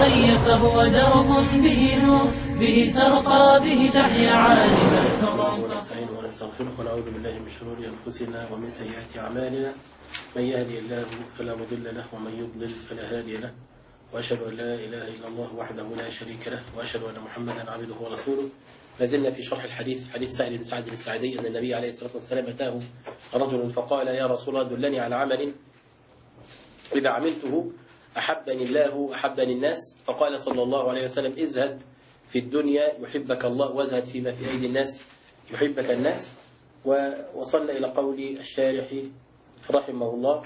أخي فهو درب به نور، به ترقى به تحيا عالما. ونستعينه ونستغفره ونعوذ بالله من شرور أنفسنا ومن سيئات أعمالنا، من يهدي الله فلا مضل له ومن يضلل فلا هادي له، وأشهد أن لا إله إلا الله وحده لا شريك له، وأشهد أن محمدا عبده ورسوله. ما زلنا في شرح الحديث، حديث سهل بن سعد الساعدي أن النبي عليه الصلاة والسلام أتاه رجل فقال: يا رسول الله دلني على عمل إذا عملته أحبني الله أحبني الناس. فقال صلى الله عليه وسلم: ازهد في الدنيا يحبك الله، وازهد فيما في أيدي الناس يحبك الناس. ووصلنا إلى قول الشارح رحمه الله: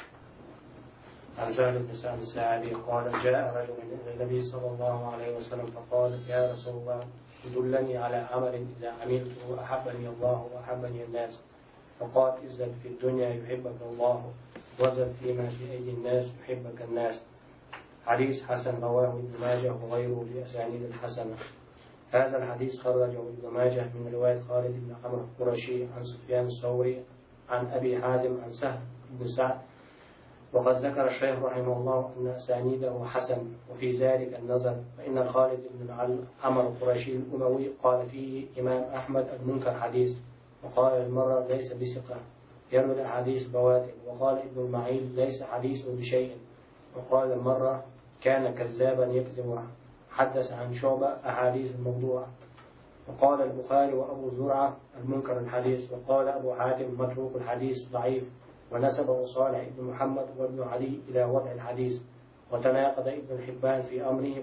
عن سهل بن سعد الساعدي قال: جاء رجل إلى النبي صلى الله عليه وسلم فقال: يا رسول الله دلني على عمل إذا عملته أحبني الله وأحبني الناس. فقال: ازهد في الدنيا يحبك الله، وازهد فيما في أيدي الناس يحبك الناس. حديث حسن رواه ابن ماجه وغيره بأسانيد حسنة. هذا الحديث خرجه ابن ماجه من رواية خالد بن عمرو القرشي عن سفيان الثوري عن أبي حازم عن سهل بن سعد. وقد ذكر الشيخ رحمه الله أن أسانيده حسن، وفي ذلك النظر فإن خالد بن عمرو القرشي الأموي قال فيه إمام أحمد المنكر حديث، وقال المرة ليس بثقة يروي الأحاديث بوادر، وقال ابن المعين ليس حديثه بشيء، وقال المرة كان كذابا يكذب، حدث عن شعبة أحاديث موضوعة. وقال البخاري وأبو زرعة المنكر الحديث، وقال أبو حاتم متروك الحديث ضعيف، ونسبه صالح بن محمد وابن علي إلى وضع الحديث. وتناقض ابن الحبان في أمره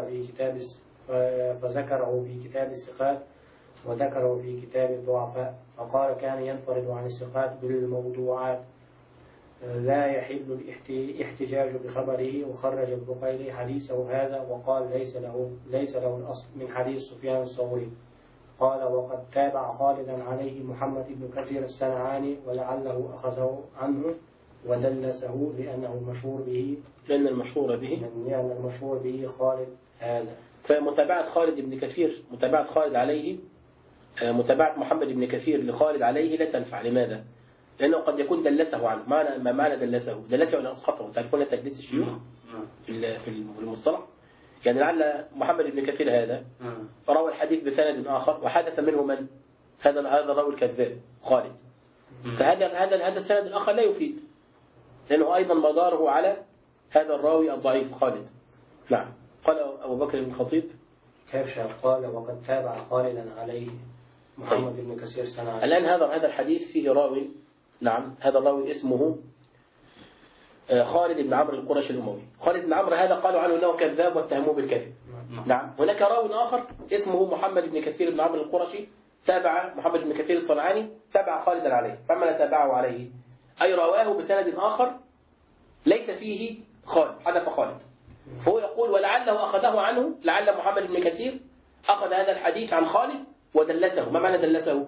فذكره في كتاب الثقات وذكره في كتاب الضعفاء، فقال: كان ينفرد عن الثقات بالموضوعات، لا يحل الاحتجاج بخبره. وخرج البخاري حديثه هذا وقال: ليس له الأصل من حديث سفيان الثوري. قال: وقد تابع خالدا عليه محمد بن كثير الصنعاني، ولعله أخذه عنه ودلسه لأن المشهور به خالد هذا. فمتابعة خالد بن كثير، متابعة خالد عليه، متابعة محمد بن كثير لخالد عليه لا تنفع. لماذا؟ لأنه قد يكون دلسه عنه. ما معنى دلسه؟ دلسه أن أسقطه. تعرفون تدليس الشيوخ في المصطلح؟ يعني لعل محمد بن كثير هذا روى الحديث بسند آخر وحدث منه من؟ هذا الراوي الكذاب خالد. فهذا السند الآخر لا يفيد، لأنه أيضا مداره على هذا الراوي الضعيف خالد. نعم. قال أبو بكر بن الخطيب: كيف قال وقد تابع خالدا عليه محمد بن كثير سنة. الآن هذا الحديث فيه راوي. نعم. هذا الراوي اسمه خالد بن عمرو القرشي الأموي. خالد بن عمرو هذا قالوا عنه أنه كذاب واتهموه بالكذب. نعم. هناك راوي آخر اسمه محمد بن كثير بن عمرو القرشي، تابع محمد بن كثير الصنعاني، تابع خالدا عليه. فما لا تابعه عليه أي رواه بسند آخر ليس فيه خالد، حذف خالد. فهو يقول: ولعله أخذه عنه، لعل محمد بن كثير أخذ هذا الحديث عن خالد ودلسه. ما معنى دلسه؟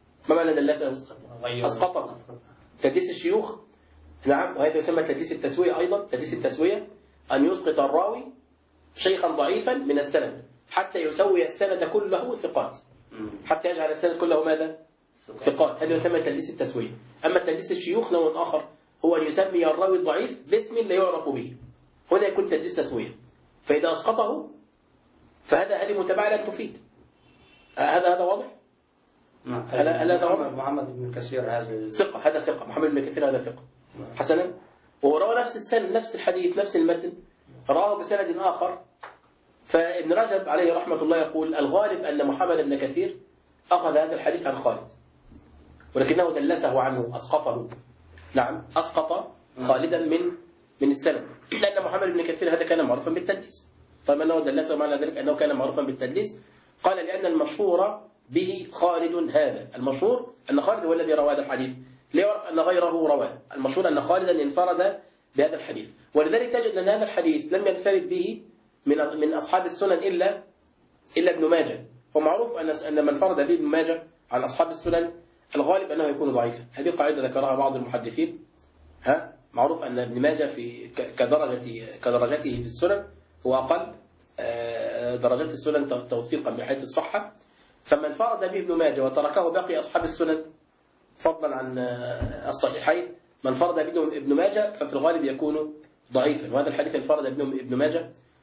أسقطه. تدليس الشيوخ. نعم. وهذا يسمى تدليس التسوية أيضا. تدليس التسوية أن يسقط الراوي شيخا ضعيفا من السند حتى يسوي السند كله ثقات، حتى يجعل السند كله ماذا؟ ثقات. هذا يسمى تدليس التسوية. أما تدليس الشيوخ نوع آخر، هو أن يسمي الراوي الضعيف باسم لا يعرف به. هنا يكون تدليس تسوية. فإذا أسقطه هذه متابعة لا تفيد. هذا واضح؟ هذا واضح. محمد بن كثير هذا ثقة. هذا ثقة. محمد بن كثير هذا ثقة. حسنا. وهو روى نفس السند، نفس الحديث، نفس المتن، رواه بسند آخر. فابن رجب عليه رحمة الله يقول: الغالب أن محمد بن كثير أخذ هذا الحديث عن خالد، ولكنه دلسه عنه، أسقطه. نعم. أسقط خالدا من السند، لأن محمد بن كثير هذا كان معروفا بالتدليس. طيب أنه دلسه معنى ذلك أنه كان معروفا بالتدليس؟ قال: لأن المشهور به خالد هذا. المشهور أن خالد هو الذي روى هذا الحديث، لا يعرف أن غيره رواه. المشهور أن خالدا انفرد بهذا الحديث. ولذلك تجد أن هذا الحديث لم ينفرد به من أصحاب السنن إلا ابن ماجه. ومعروف أن من فرد به ابن ماجه عن أصحاب السنن الغالب أنه يكون ضعيفا. هذه قاعدة ذكرها بعض المحدثين. معروف أن ابن ماجه كدرجته في السنن هو أقل درجات السنن توثيقا من حيث الصحة. فمن فرد به ابن ماجه وتركه باقي أصحاب السنن فضلا عن الصحيحين، من فرد به ابن ماجه ففي الغالب يكون ضعيفا. وهذا الحديث انفرد ابن ماجه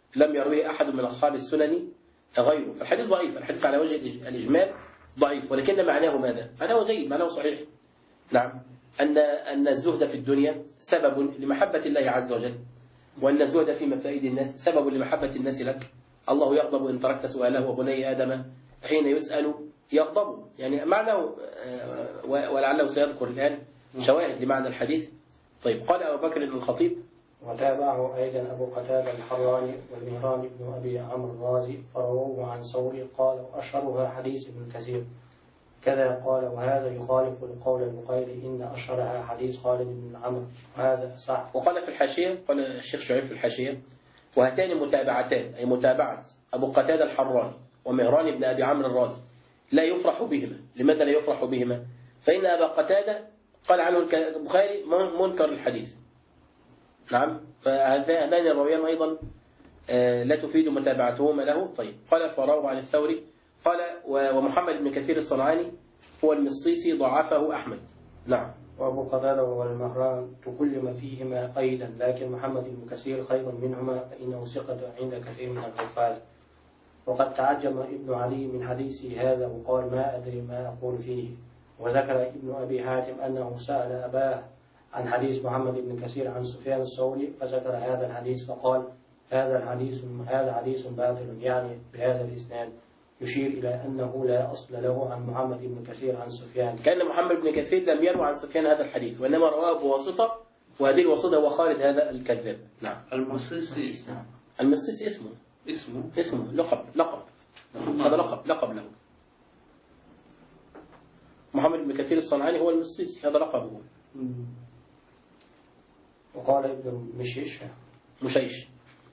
لم يرويه أحد من أصحاب السنن غيره. فالحديث ضعيف، الحديث على وجه الإجمال ضعيف، ولكن معناه ماذا؟ معناه جيد، معناه صحيح. نعم، أن الزهد في الدنيا سبب لمحبة الله عز وجل، وأن الزهد في مفائد الناس سبب لمحبة الناس لك. الله يغضب إن تركت سؤاله، وبني آدم حين يسأل يغضب، يعني معناه. ولعله سيذكر الآن شواهد لمعنى الحديث. طيب، قال أبو بكر الخطيب: وتابعه أيضا أبو قتادة الحراني والمهران بن أبي عمرو الرازي فرووه عن ثوري قال: وأشهرها حديث ابن كثير كذا قال. وهذا يخالف القول البخاري إن أشهرها حديث خالد بن عمرو، وهذا صح. وقال في الحاشية، قال الشيخ شعيب في الحاشية: وهاتان متابعتان، أي متابعة أبو قتادة الحراني ومهران بن أبي عمرو الرازي، لا يفرح بهما. لماذا لا يفرح بهما؟ فإن أبا قتادة قال عنه البخاري منكر الحديث. نعم، فهذان الراويان أيضا لا تفيد متابعتهما له. طيب، قال: فروى عن الثوري قال: ومحمد بن كثير الصنعاني هو المصيصي ضعفه أحمد. نعم. وأبو قتادة والمهران تكلم فيهما أيضا، لكن محمد بن كثير خير منهما فإنه ثقة عند كثير من الحفاظ. وقد تعجب ابن علي من حديثه هذا وقال: ما أدري ما أقول فيه. وذكر ابن أبي حاتم أنه سأل أباه عن حديث محمد بن كثير عن سفيان الثوري فذكر هذا الحديث فقال: هذا حديث باطل، يعني بهذا الإسناد، يشير إلى أنه لا أصل له عن محمد بن كثير عن سفيان. كأن محمد بن كثير لم يروي عن سفيان هذا الحديث، وإنما رواه بواسطة، وهذه الواسطة هو خالد هذا الكذاب. نعم. المصيصي. نعم. المصيصي اسمه لقب هذا لقب له. محمد بن كثير الصنعاني هو المصيصي، هذا لقبه. وقال ابن مشيش: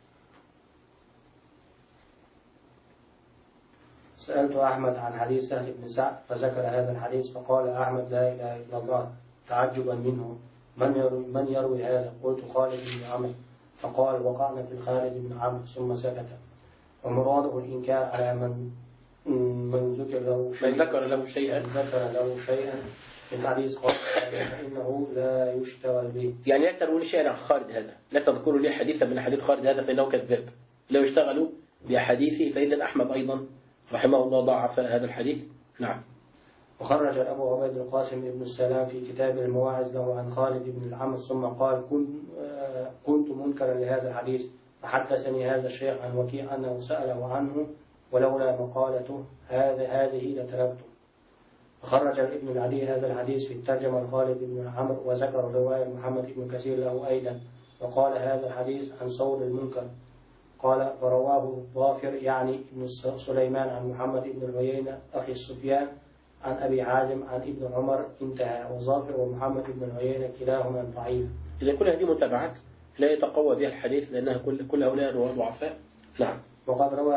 سألت أحمد عن حديث سهل بن سعد فذكر هذا الحديث فقال أحمد: لا إله إلا الله، تعجبا منه، من يروي هذا؟ قلت: خالد بن عمرو. فقال: وقعنا في خالد بن عمرو، ثم سكت. ومراده الإنكار على من ذكر له شيئا من حديث خالد فإنه لا يشتغل به. يعني لا تقولوا شيئا عن خالد هذا، لا تذكروا لي حديثا من حديث خالد هذا فإنه كذاب، لا يشتغلوا بأحاديثه. فإذن أحمد أيضا رحمه الله ضعف هذا الحديث. نعم. وخرج أبو عبيد القاسم بن السلام في كتاب المواعظ له عن خالد بن العمرو ثم قال: كنت منكرا لهذا الحديث، فحدثني هذا الشيخ عن وكيع أنه سأله عنه، ولولا مقالته هذه لتركته. وخرج ابن العدي هذا الحديث في الترجمة لخالد بن عمرو، وذكر رواية محمد بن كثير له أيضا، وقال هذا الحديث عن صور المنكر. قال: فرواه الظافر يعني ابن سليمان عن محمد بن العيينة أخي سفيان عن أبي حازم عن ابن عمر، انتهى. والظافر ومحمد بن العيينة كلاهما ضعيف. إذا كل هذه متابعات لا يتقوى بها الحديث، لأنها كل هؤلاء رواة ضعفاء. نعم. وقد روى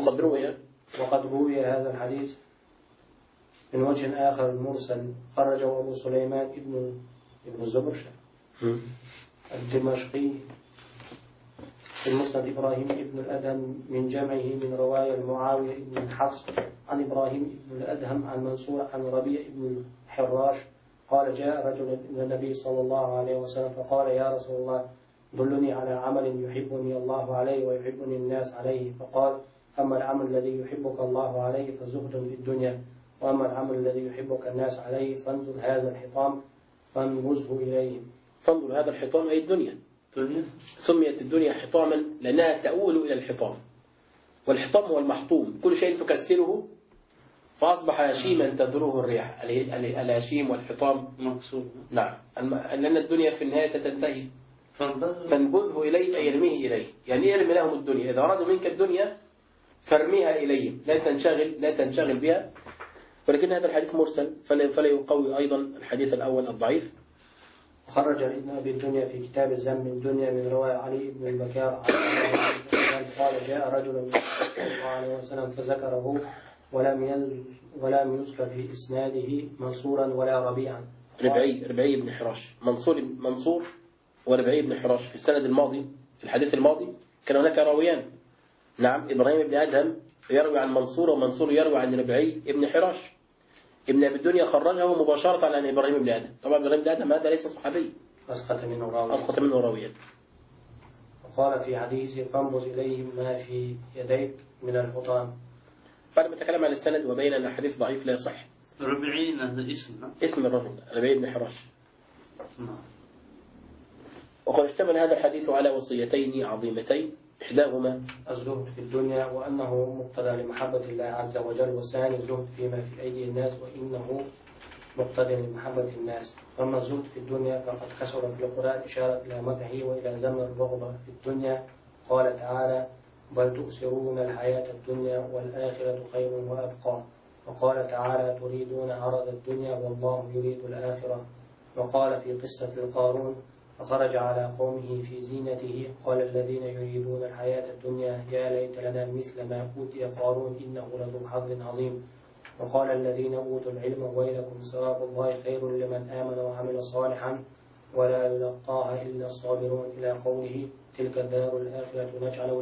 هذا الحديث من وجه آخر مرسل خرجه أبو سليمان ابن الزبرشة الدمشقي في المسند إبراهيم ابن الأدهم من جمعه من رواية المعاوية ابن الحفص عن إبراهيم ابن الأدهم عن منصور عن ربيع ابن الحراش قال: جاء رجل إلى النبي صلى الله عليه وسلم فقال: يا رسول الله، دلني على عمل يحبني الله عليه ويحبني الناس عليه. فقال: أما العمل الذي يحبك الله عليه فزهد في الدنيا، وأما العمل الذي يحبك الناس عليه فانظر هذا الحطام فانبذه إليهم. فانظر هذا الحطام أي الدنيا. سميت الدنيا حطاما لأنها تؤول إلى الحطام، والحطام هو المحطوم، كل شيء تكسره فأصبح هشيما تدره الرياح. الهشيم والحطام مقصود. نعم، لأن الدنيا في النهاية ستنتهي. فانبذه إليه أي ارميه إليه، يعني ارمي لهم الدنيا، إذا أرادوا منك الدنيا فارميها إليهم، لا تنشغل بها. ولكن هذا الحديث مرسل فلا يقوي أيضا الحديث الأول الضعيف. خرج ابن أبي الدنيا في كتاب الذم الدنيا من رواية علي بن البكار قال: جاء رجل من صلى الله عليه وسلم فذكره ولم يذكر في إسناده منصورا ولا ربيعا. ربعي بن حراش، منصور وربعي بن حراش في السند الماضي، في الحديث الماضي كان هناك راويان. نعم، إبراهيم بن أدهم يروي عن منصور، ومنصور يروي عن ربعي بن حراش. ابن أبي الدنيا خرجه مباشرة عن إبراهيم بن آدم. طبعا إبراهيم بن آدم هذا ليس صحابي، أسقط منه راويا. قال في حديثه فانبذ إليهم ما في يديك من الحطام. بعد ما تكلم عن السند وبين أن الحديث ضعيف لا يصح. ربعين هذا اسم الرجل ربيع بن حراش. نعم. وقد اشتمل هذا الحديث على وصيتين عظيمتين، إحداهما الزهد في الدنيا وأنه مقتضى لمحبة الله عز وجل، والثاني الزهد فيما في أيدي الناس وإنه مقتضى لمحبة الناس. فأما الزهد في الدنيا فقد كثر في القرآن إشارة إلى مدحه وإلى ذم الرغبة في الدنيا. قال تعالى بل تؤثرون الحياة الدنيا والآخرة خير وأبقى. وقال تعالى تريدون عرض الدنيا والله يريد الآخرة. وقال في قصة القارون فخرج على قومه في زينته قال الذين يريدون الحياة الدنيا يا ليت لنا مثل ما أوتي قارون إنه لذو حظ عظيم. وقال الذين أوتوا العلم ويلكم ثواب الله خير لمن آمن وعمل صالحا ولا يلقاها إلا الصابرون إلى قوله تلك الدار الآخرة نجعل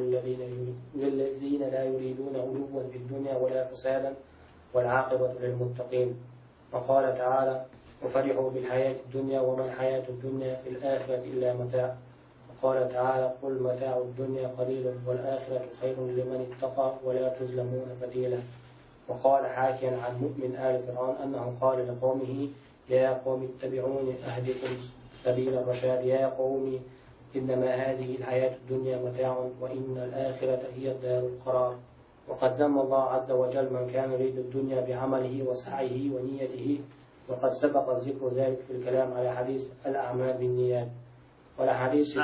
للذين لا يريدون علوا في الدنيا ولا فسادا والعاقبة للمتقين. وقال تعالى وفرحوا بالحياة الدنيا وما الحياة الدنيا في الآخرة إلا متاع. وقال تعالى قل متاع الدنيا قليل والآخرة خير لمن اتقى ولا تظلمون فتيلا. وقال حاكيا عن مؤمن آل فرعون أنه قال لقومه يا قوم اتبعوني أهدكم سبيل الرشاد يا قوم إنما هذه الحياة الدنيا متاع وإن الآخرة هي الدار القرار. وقد ذم الله عز وجل من كان يريد الدنيا بعمله وسعيه ونيته، وقد سبق ذكر ذلك في الكلام على حديث الأعمال بالنيات والحديث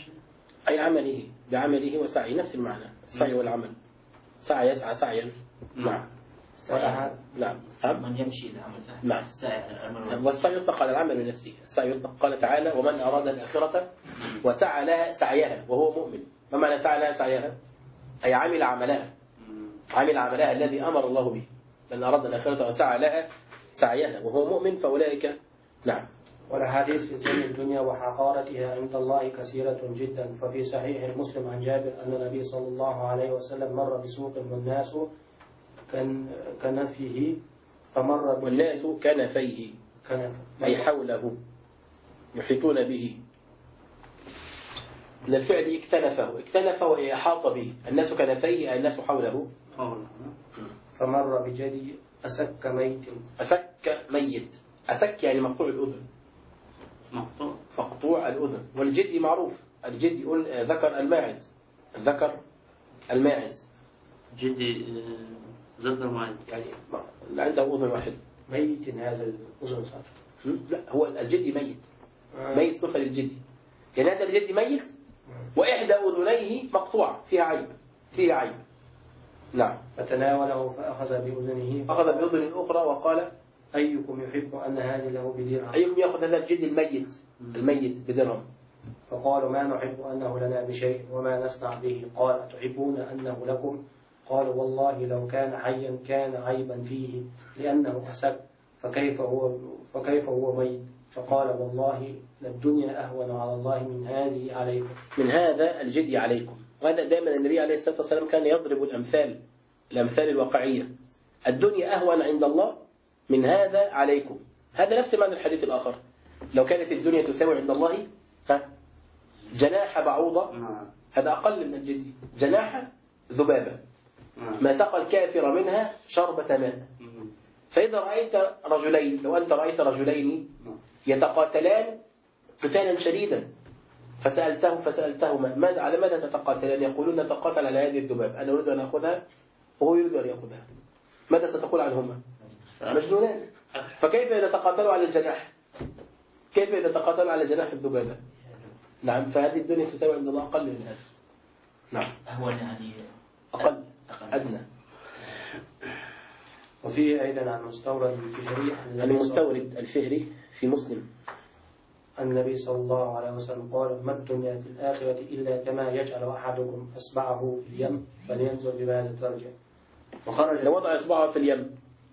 أي عمله بعمله وسعي نفس المعنى، السعي والعمل. سعى يسعى سعيا. نعم. نعم. من يمشي العمل صحيح. نعم. والسعي يطلق على العمل بنفسه. السعي يطلق قال تعالى ومن أراد الآخرة وسعى لها سعيها وهو مؤمن. ما معنى سعى لها سعيها؟ أي عمل عملها. عمل عملها الذي أمر الله به. من أراد الآخرة وسعى لها سعيها وهو مؤمن فأولئك. نعم. والحديث في زين الدنيا وحقارتها عند الله كثيرة جدا. ففي صحيح المسلم عن جابر أن النبي صلى الله عليه وسلم مر بسوق والناس كنفيه فمر والناس كنفيه أي حوله يحيطون به. من الفعل اكتنفه أي أحاط به. الناس كنفيه أي الناس حوله. فمر بجدي أسك ميت. أسك يعني مقطوع الأذن. مقطوع الأذن. والجدي معروف. الجدي يقول ذكر الماعز. جدي ذكر ماعز يعني عنده أذن واحد. ميت هذا الأذن صح؟ لا هو الجدي ميت. ميت صفة للجدي. يعني هذا الجدي ميت وإحدى أذنيه مقطوعة فيها عيب. نعم. فتناوله فأخذ بأذنه بأذن الأخرى وقال أيكم يحب أن هذه له بدرهم. أيكم يأخذ هذا الجدي الميت بدرهم. فقالوا ما نحب أنه لنا بشيء وما نصنع به. قال أتحبون أنه لكم؟ قالوا والله لو كان حيا كان عيبا فيه لأنه أسد فكيف هو ميت. فقال والله للدنيا أهون على الله من هذه عليكم. من هذا الجدي عليكم. وهذا دائما النبي عليه الصلاة والسلام كان يضرب الأمثال الواقعية. الدنيا أهون عند الله من هذا عليكم. هذا نفس معنى الحديث الآخر. لو كانت الدنيا تساوي عند الله جناح بعوضة هذا أقل من الجدي. جناح ذبابة ما سقى الكافر منها شربة ماء. فإذا رأيت رجلين لو أنت رأيت رجلين يتقاتلان قتالا شديدا فسألتهما على ماذا تتقاتلان؟ يقولون نتقاتل على هذه الذباب. أنا أريد أن أخذها وهو يريد أن يأخذها. ماذا ستقول عنهما؟ مجنونان. فكيف إذا تقاتلوا على الجناح؟ كيف إذا تقاتلوا على جناح الذبابة؟ نعم. فهذه الدنيا تساوي عند الله أقل من هذا. نعم. أهون يعني أقل أدنى. وفيه أيضا عن مستورد الفهري المستورد الفهري في مسلم النبي صلى الله عليه وسلم قال ما الدنيا في الآخرة إلا كما يجعل أحدكم أصبعه في اليم فلينظر بماذا ترجع. وخرج لو وضع إصبعه في اليم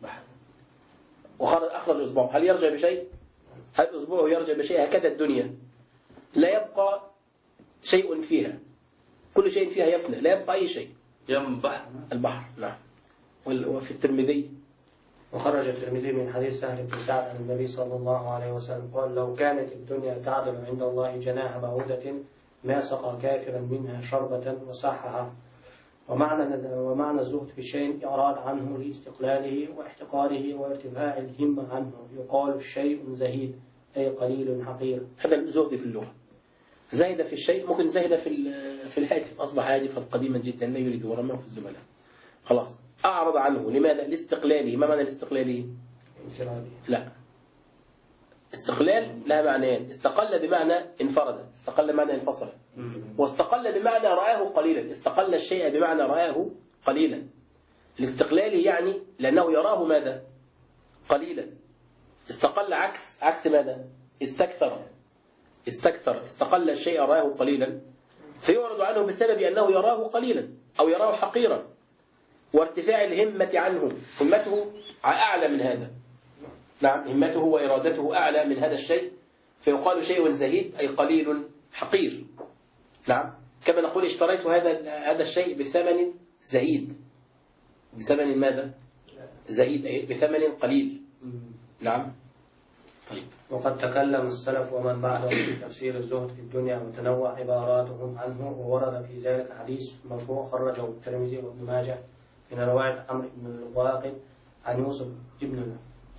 أخرج إصبعه هل يرجع بشيء؟ هل إصبعه يرجع بشيء؟ هكذا الدنيا لا يبقى شيء فيها. كل شيء فيها يفنى لا يبقى أي شيء. يم البحر. نعم. وفي الترمذي وخرج الترمذي من حديث سهل بن سعد عن النبي صلى الله عليه وسلم قال لو كانت الدنيا تعدل عند الله جناح بعوضة ما سقى كافرا منها شربة وصحها. ومعنى الزهد في الشيء إعراض عنه لاستقلاله واحتقاره وارتفاع الهمة عنه. يقال الشيء زهيد أي قليل حقير. هذا الزهد في اللغة. زاهد في الشيء ممكن زاهد في الهاتف، أصبح هاتفا قديما جدا لا يريد ورماه في الزبالة. خلاص أعرض عنه. لماذا؟ لاستقلاله. ما معنى الاستقلاله؟ انفرادي. لا، استقلال لها معنيين. استقل بمعنى انفرد، استقل بمعنى انفصل، واستقل بمعنى رآه قليلا. استقل الشيء بمعنى رآه قليلا. الاستقلال يعني لأنه يراه ماذا؟ قليلا. استقل عكس ماذا؟ استكثر. استقل الشيء رآه قليلا فيعرض عنه بسبب أنه يراه قليلا أو يراه حقيرا، وارتفاع الهمة عنه. همته أعلى من هذا. نعم، همته وإرادته أعلى من هذا الشيء، فيقال شيء زهيد أي قليل حقير. نعم، كما نقول اشتريت هذا الشيء بثمن زهيد. بثمن ماذا؟ زهيد أي بثمن قليل. نعم. طيب. وقد تكلم السلف ومن بعدهم في تفسير الزهد في الدنيا وتنوع عباراتهم عنه، وورد في ذلك حديث مرفوع خرجه الترمذي وابن ماجه من رواية عمرو بن الواقد عن يوسف ابن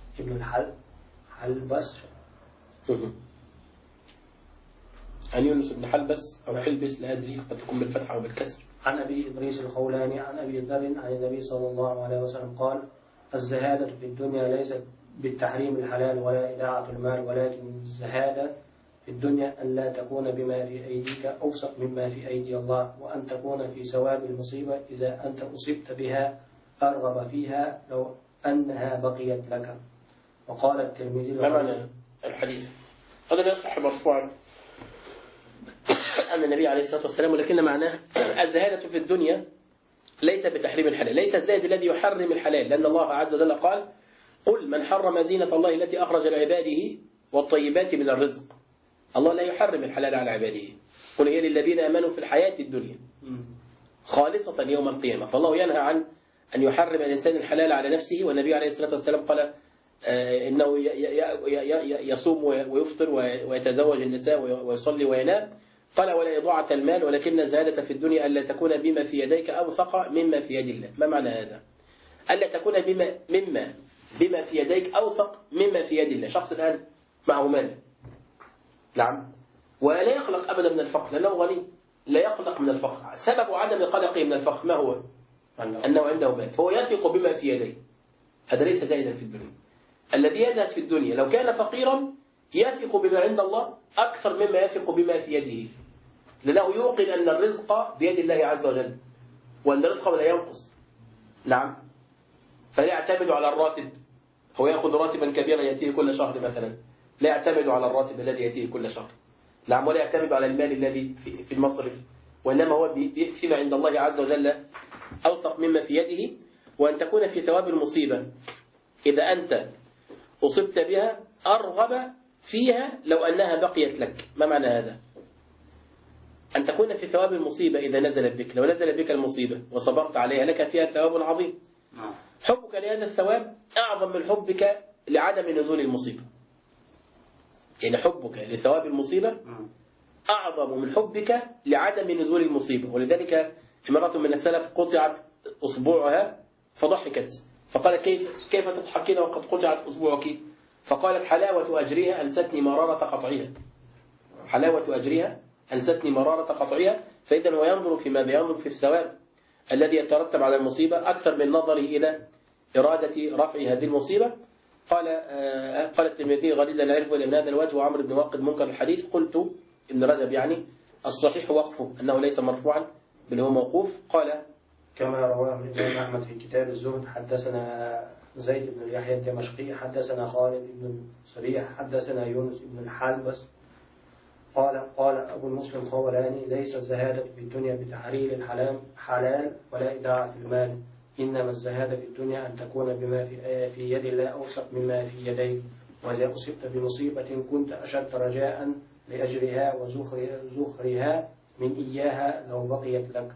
حلبس عن يونس بن حلبس أو حلبس لا أدري، قد تكون بالفتح أو بالكسر. عن أبي إدريس الخولاني عن أبي ذر عن النبي صلى الله عليه وسلم قال: الزهادة في الدنيا ليست بالتحريم الحلال ولا إضاعة المال، ولكن الزهادة في الدنيا أن لا تكون بما في أيديك أوسق مما في أيدي الله، وأن تكون في ثواب المصيبة إذا أنت أصبت بها أرغب فيها لو أنها بقيت لك. وقال الترمذي: ما معنى الحديث؟ هذا لا يصح مرفوعا عن النبي عليه الصلاة والسلام، ولكن معناه الزهادة في الدنيا ليس بتحريم الحلال، ليس الزاهد الذي يحرم الحلال، لأن الله عز وجل قال: قل من حرم زينة الله التي أخرج لعباده والطيبات من الرزق. الله لا يحرم الحلال على عباده. قل هي للذين آمنوا في الحياة الدنيا خالصة يوم القيامة. فالله ينهى عن أن يحرم الإنسان الحلال على نفسه، والنبي عليه الصلاة والسلام قال إنه يصوم ويفطر ويتزوج النساء ويصلي وينام. قال: ولا إضاعة المال، ولكن الزهادة في الدنيا ألا تكون بما في يديك أوثق مما في يد الله. ما معنى هذا؟ ألا تكون بما في يديك أوثق مما في يد الله. شخص الآن معه مال، نعم، ولا يقلق أبدا من الفقر لأنه غني، لا يقلق من الفقر. سبب عدم قلقه من الفقر ما هو؟ أنه عنده مال، فهو يثق بما في يديه. هذا ليس زائدا في الدنيا. الذي يزهد في الدنيا لو كان فقيرا يثق بما عند الله أكثر مما يثق بما في يده، لأنه يوقن أن الرزق بيد الله عز وجل، وأن الرزق لا ينقص. نعم، فلا يعتمد على الراتب. هو يأخذ راتبا كبيرا يأتيه كل شهر مثلا، لا يعتمد على الراتب الذي يأتيه كل شهر. نعم، ولا يعتمد على المال الذي في المصرف، وإنما هو فيما عند الله عز وجل أوثق مما في يده. وأن تكون في ثواب المصيبة إذا أنت أصبت بها أرغب فيها لو أنها بقيت لك. ما معنى هذا؟ أن تكون في ثواب المصيبة إذا نزلت بك. لو نزلت بك المصيبة وصبرت عليها لك فيها ثواب عظيم. حبك لهذا الثواب أعظم من حبك لعدم نزول المصيبة. يعني حبك لثواب المصيبة أعظم من حبك لعدم نزول المصيبة. ولذلك امرأة من السلف قطعت أصبعها فضحكت، فقال: كيف تضحكين وقد قطعت أصبعك؟ فقالت: حلاوة أجرها أنستني مرارة قطعها. حلاوة أجرها أنستني مرارة قطعها. فإذا هو ينظر في ماذا؟ ينظر في الثواب الذي يترتب على المصيبة أكثر من نظره إلى إرادة رفع هذه المصيبة. قال الترمذي: غريب لا نعرفه إلا من هذا الوجه، وعمرو بن واقد منكر الحديث. قلت ابن رجب يعني الصحيح وقفه أنه ليس مرفوعا بل هو موقوف. قال: كما رواه الإمام أحمد في كتاب الزهد: حدثنا زيد بن يحيى الدمشقي حدثنا خالد بن صريح حدثنا يونس بن الحلبس قال أبو المسلم الخولاني: ليس الزهادة في الدنيا بتحرير الحلال ولا إضاعة المال، إنما الزهادة في الدنيا أن تكون بما في يد الله أوثق مما في يديك، وإذا أصبت بمصيبة كنت أشد رجاء لأجرها وزخرها من إياها لو بقيت لك.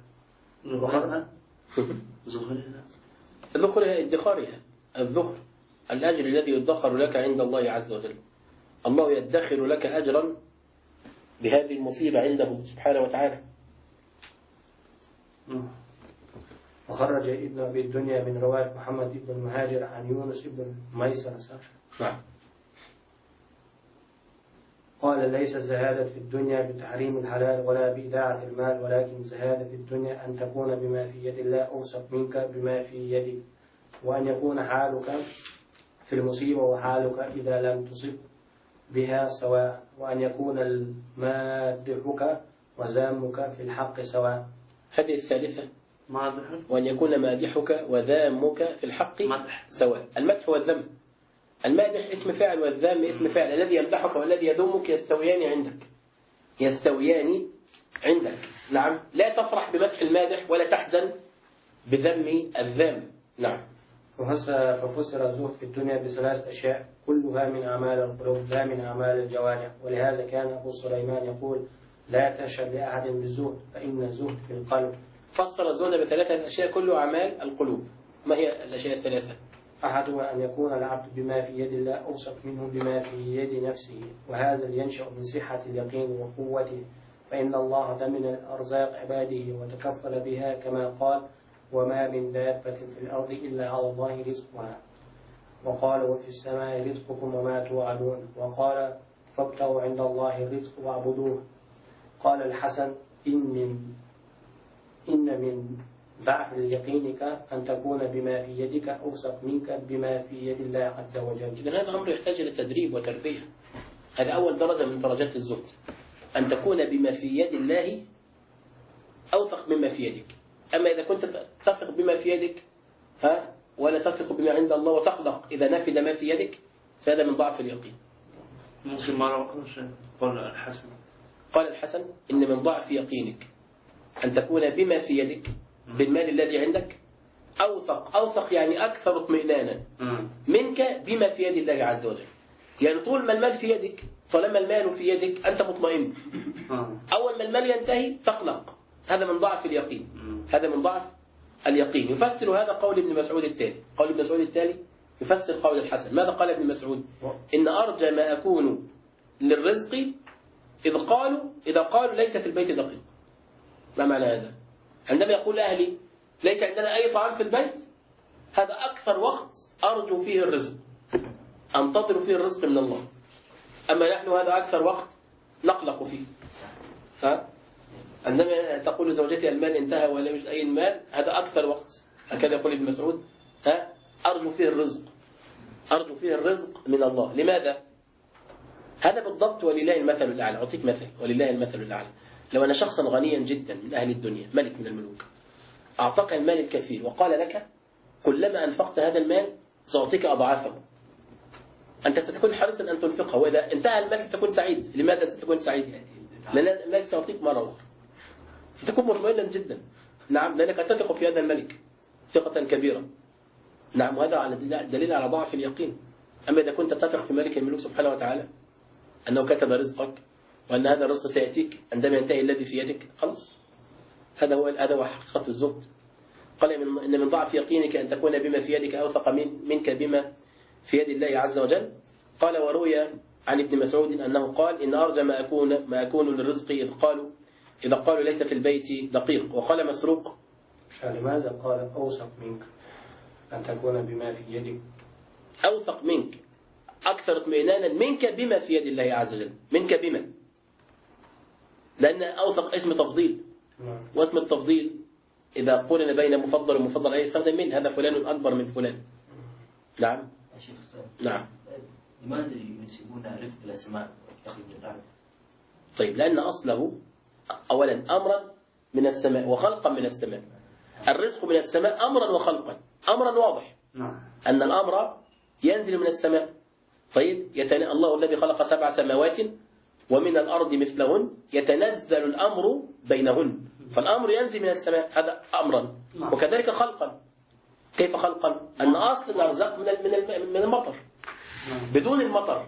ذخرها ادخارها. الذخر الأجر الذي يدخر لك عند الله عز وجل. الله يدخر لك أجرا بهذه المصيبة عنده سبحانه وتعالى. وخرج ابن أبي الدنيا من رواية محمد بن المهاجر عن يونس بن ميسر نعم. قال ليس الزهادة في الدنيا بتحريم الحلال ولا بإيداع المال، ولكن الزهادة في الدنيا أن تكون بما في يد الله أوثق منك بما في يدك، وأن يكون حالك في المصيبة وحالك إذا لم تصب بها سواء، وأن يكون المادحك وذامك في الحق سواء. هذه الثالثة، مادح، وأن يكون مادحك وذامك في الحق مدح. سواء. المدح والذم، المادح اسم فاعل والذام اسم فاعل. الذي يمدحك والذي يذمك يستويان عندك، يستويان عندك. نعم. لا تفرح بمدح المادح ولا تحزن بذم الذام. نعم. ففسر الزهد في الدنيا بثلاث أشياء كلها من أعمال القلوب لا من أعمال الجوارح، ولهذا كان أبو سليمان يقول لا تشهد لأحد بالزهد فإن الزهد في القلب. فسر الزهد بثلاثة أشياء كل أعمال القلوب. ما هي الأشياء الثلاثة؟ أحدها أن يكون العبد بما في يد الله أوثق منه بما في يد نفسه، وهذا ينشأ من صحة اليقين وقوته، فإن الله ضمن الأرزاق عباده وتكفل بها كما قال وما من دابة في الأرض إلا على الله رزقها، وقال وفي السماء رزقكم وما توعدون، وقال فابتغوا عند الله الرزق واعبدوه. قال الحسن إن من ضعف يقينك أن تكون بما في يدك أوثق منك بما في يد الله عز وجل. إذن هذا أمر يحتاج إلى تدريب وتربية. هذا أول درجة من درجات الزهد، أن تكون بما في يد الله أوثق مما في يدك. أما إذا كنت تثق بما في يدك ولا تثق بما عند الله وتقلق إذا نفد ما في يدك، فهذا من ضعف اليقين. ممكن مرة قال الحسن، قال الحسن إن من ضعف يقينك أن تكون بما في يدك بالمال الذي عندك أوثق يعني أكثر اطمئنانا منك بما في يد الله عز وجل. يعني طول ما المال في يدك، طالما المال في يدك أنت مطمئن. أول ما المال ينتهي تقلق. هذا من ضعف اليقين. هذا من ضعف اليقين. يفسر هذا قول ابن مسعود التالي. قول ابن مسعود التالي يفسر قول الحسن. ماذا قال ابن مسعود؟ إن أرجى ما أكون للرزق إذا قالوا ليس في البيت دقيق. ما معنى هذا؟ عندما يقول أهلي ليس عندنا أي طعام في البيت، هذا أكثر وقت أرجو فيه الرزق، أنتظر فيه الرزق من الله. أما نحن هذا أكثر وقت نقلق فيه. عندما تقول زوجتي المال انتهى ولا يوجد أي المال، هذا أكثر وقت، هكذا يقول ابن مسعود، أرجو فيه الرزق، أرجو فيه الرزق من الله. لماذا؟ هذا بالضبط ولله المثل الأعلى. أعطيك مثل ولله المثل الأعلى. لو أن شخصا غنيا جدا من أهل الدنيا، ملك من الملوك، أعطاك المال الكثير وقال لك كلما أنفقت هذا المال سأعطيك أضعافه، أنت ستكون حريصا أن تنفقه، وإذا انتهى المال ستكون سعيد. لماذا ستكون سعيد؟ لأن المال سيعطيك مرة أخرى، ستكون مطمئنا جدا. نعم، لأنك تثق في هذا الملك ثقة كبيرة. نعم، وهذا دليل على ضعف اليقين. أما إذا كنت تثق في ملك الملوك سبحانه وتعالى أنه كتب رزقك وأن هذا الرزق سيأتيك عندما ينتهي الذي في يدك، خلاص، هذا هو حقيقة الزهد. قال إن من ضعف يقينك أن تكون بما في يدك أوثق منك بما في يد الله عز وجل. قال وروي عن ابن مسعود أنه قال إن أرجى ما أكون للرزق إذا قالوا ليس في البيت دقيق. وقال مسروق لماذا قال أوثق منك أن تكون بما في يدك؟ أوثق منك، أكثر اطمئنانا منك بما في يد الله عز وجل. منك بما، لأن أوثق اسم تفضيل، واسم التفضيل إذا قلنا بين مفضل ومفضل عليه يستخدم من هذا فلان أكبر من فلان. نعم. نعم. لماذا ينسبون رزق إلى السماء يخرج من الأرض؟ طيب، لأن أصله أولا أمرا من السماء وخلقا من السماء. الرزق من السماء أمرا وخلقا. أمرا واضح أن الأمر ينزل من السماء. طيب، الله الذي خلق 7 سماوات ومن الأرض مثلهن يتنزل الأمر بينهن، فالأمر ينزل من السماء، هذا أمرا. وكذلك خلقا. كيف خلقا؟ أن أصل الأرزاق من المطر. بدون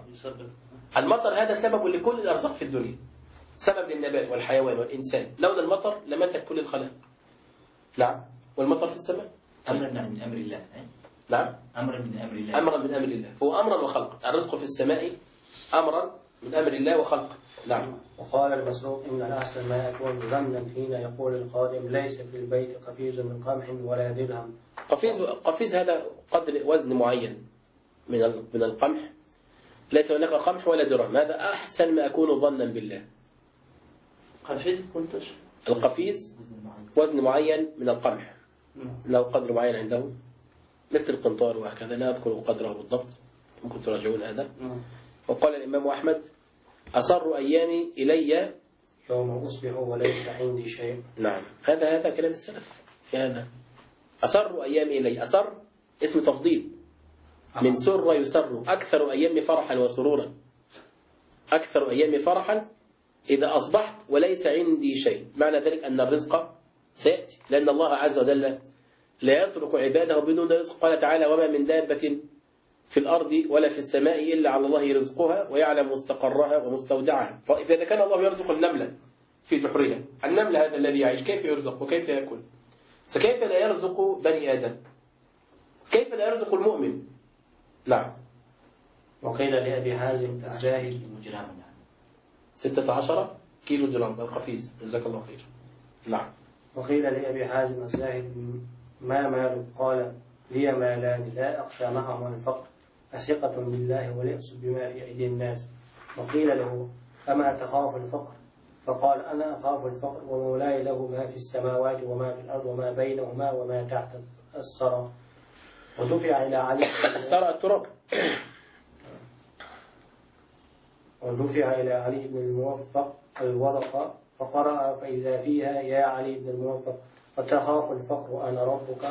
المطر هذا سبب لكل الأرزاق في الدنيا، سبب للنبات والحيوان والإنسان. لولا المطر لماتت كل الخلائق. نعم. والمطر في السماء أمرا من أمر الله. نعم، أمرا من أمر الله. أمرا من أمر الله، فهو أمرا وخلقا. الرزق في السماء أمرا من أمر الله وخلقه. نعم. وقال المسروق إن الأحسن ما يكون ظنا حين يقول الخادم ليس في البيت قفيز من قمح ولا درهم. قفيز هذا قدر وزن معين من القمح، ليس هناك قمح ولا درهم، هذا أحسن ما أكون ظنا بالله. قفيز قلتش؟ القفيز وزن معين من القمح، له قدر معين عنده مثل القنطار وهكذا، لا أذكر قدره بالضبط، ممكن تراجعون هذا. وقال الإمام أحمد أصر أيامي إلي يوم أصبح وليس عندي شيء. نعم، هذا كلام السلف في هذا. أصر أيامي إلي، أصر اسم تفضيل من سر يسر، أكثر أيام فرحا وسرورا، أكثر أيام فرحا إذا أصبحت وليس عندي شيء. معنى ذلك أن الرزق سيأتي، لأن الله عز وجل لا يترك عباده بدون رزق. قال تعالى وما من دابة في الأرض ولا في السماء إلا على الله رزقها ويعلم مستقرها ومستودعها. فإذا كان الله يرزق النملة في جحرها، النمل هذا الذي يعيش كيف يرزق وكيف يأكل؟ فكيف لا يرزق بني آدم؟ كيف لا يرزق المؤمن؟ نعم. وقيل لأبي حازم الزاهد 16 كيلو جرام القفيز، جزاك الله خير. نعم. وقيل لأبي حازم الزاهد ما مالك؟ قال لي مالان لا أخشى معهما الفقر، أثقة بالله واليأس بما في أيدي الناس. وقيل له أما تخاف الفقر؟ فقال أنا أخاف الفقر ومولاي له ما في السماوات وما في الأرض وما بينهما وما تحت الثرى. ودفع إلى علي الثرى التراب. ودفع إلى علي بن الموفق الورقة فقرأ فإذا فيها يا علي بن الموفق فتخاف الفقر وأنا ربك.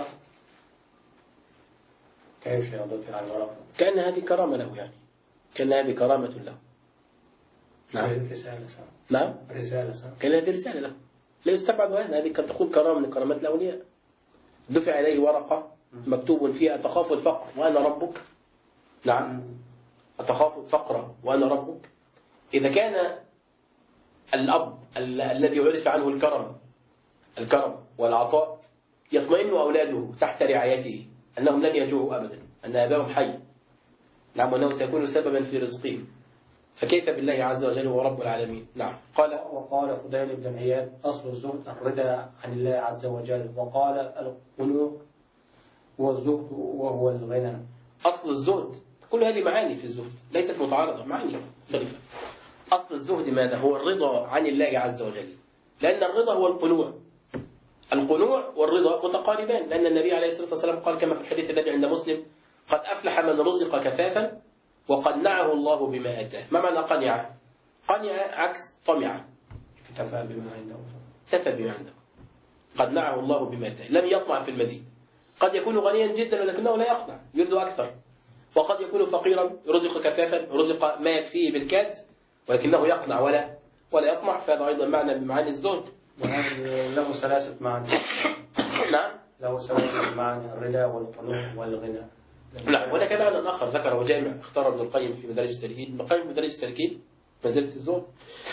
كيف يدفع الورقة؟ كأن هذه كرامة له، يعني كأن هذه كرامة له. نعم. رسالة. نعم. رسالة. كان هذه رسالة له، لا يستبعد هذه قد تكون كرامة من كرامات الأولياء. دفع إليه ورقة مكتوب فيها أتخاف الفقر وأنا ربك. نعم. أتخاف الفقر وأنا ربك. إذا كان الأب الذي عرف عنه الكرم والعطاء يطمئن أولاده تحت رعايته أنهم لن يجوعوا أبدا، أن أباهم حي، نعم، وأنه سيكون سببا في رزقهم، فكيف بالله عز وجل هو رب العالمين. نعم. وقال فضيل بن عياد أصل الزهد الرضا عن الله عز وجل. وقال القنوط هو الزهد وهو الغنى. أصل الزهد، كل هذه معاني في الزهد ليست متعارضة، معاني مختلفة. أصل الزهد ماذا؟ هو الرضا عن الله عز وجل، لأن الرضا هو القنوع. القنوع والرضا متقاربان، لأن النبي عليه الصلاة والسلام قال كما في الحديث الذي عند مسلم قد أفلح من رزق كفافا وقنعه الله بما آتاه. ما معنى قنع؟ قنع عكس طمع. اكتفى بما عنده. اكتفى بما عنده. قنعه الله بما آتاه، لم يطمع في المزيد. قد يكون غنيا جدا ولكنه لا يقنع، يريد أكثر. وقد يكون فقيرا رزق كفافا، رزق ما يكفيه بالكاد، ولكنه يقنع ولا يطمع. فهذا أيضا معنى من معاني الزهد. له ثلاثة معاني. نعم. له ثلاثة معاني: الرضا والقنوع والغنى. نعم. وهناك معنى آخر ذكره جامع اختار ابن القيم في مدارج السالكين. ابن القيم في مدارج السالكين منزلة الزهد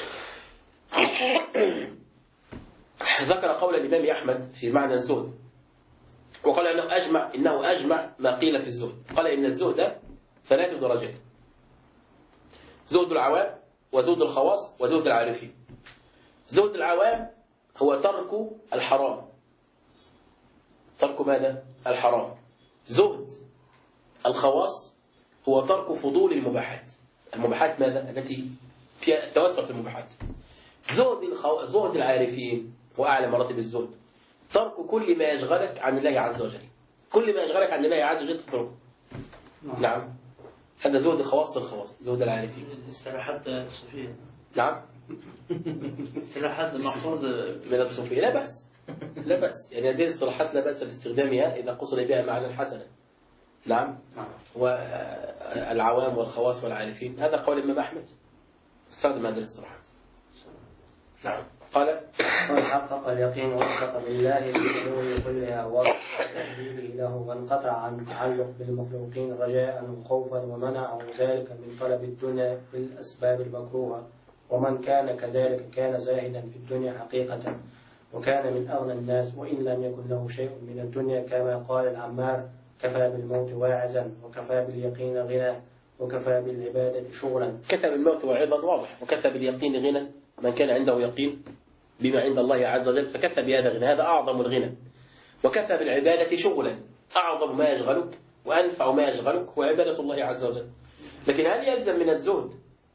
ذكر قول الإمام أحمد في معنى الزهد، وقال إنه أجمع ما قيل في الزهد. قال إن الزهد 3 درجات: زهد العوام وزهد الخواص وزهد العارفين. زهد العوام هو ترك الحرام. ترك ماذا؟ الحرام. زهد الخواص هو ترك فضول المباحات. المباحات ماذا؟ التي فيها التوسع في المباحات. زهد العارفين هو أعلى مراتب الزهد، ترك كل ما يشغلك عن الله عز وجل. كل ما يشغلك عن الله عز وجل تتركه. نعم. هذا زهد الخواص زهد العارفين. الصلاحات الصوفية. نعم. الصلاحات المحفوظة من الصوفية لا بأس، لا بأس، يعني هذه الصلاحات لا بأس باستخدامها إذا قصد بها معنى حسنا. نعم. والعوام والخواص والعارفين، هذا قول الإمام أحمد استخدم هذه الصلاحات. نعم. قال حقق اليقين وثق بالله بالأمور كلها وتحليله له، وانقطع عن التعلق بالمخلوقين رجاء وخوفا، ومنعه ذلك من طلب الدنيا بالأسباب المكروهة. ومن كان كذلك كان زاهدا في الدنيا حقيقة، وكان من أغنى الناس وإن لم يكن له شيء من الدنيا، كما قال العمار: كفى بالموت واعزا وكفى باليقين غنى. وكفى بالعبادة شغلا. كفى بالموت وعظا واضح، وكفى باليقين غنى، من كان عنده يقين بما عند الله عز وجل فكفى بهذا غنى، هذا أعظم الغنى. وكفى بالعبادة شغلا، أعظم ما يشغلك وأنفع ما يشغلك هو عبادة الله عز وجل. لكن هل يلزم من الزهد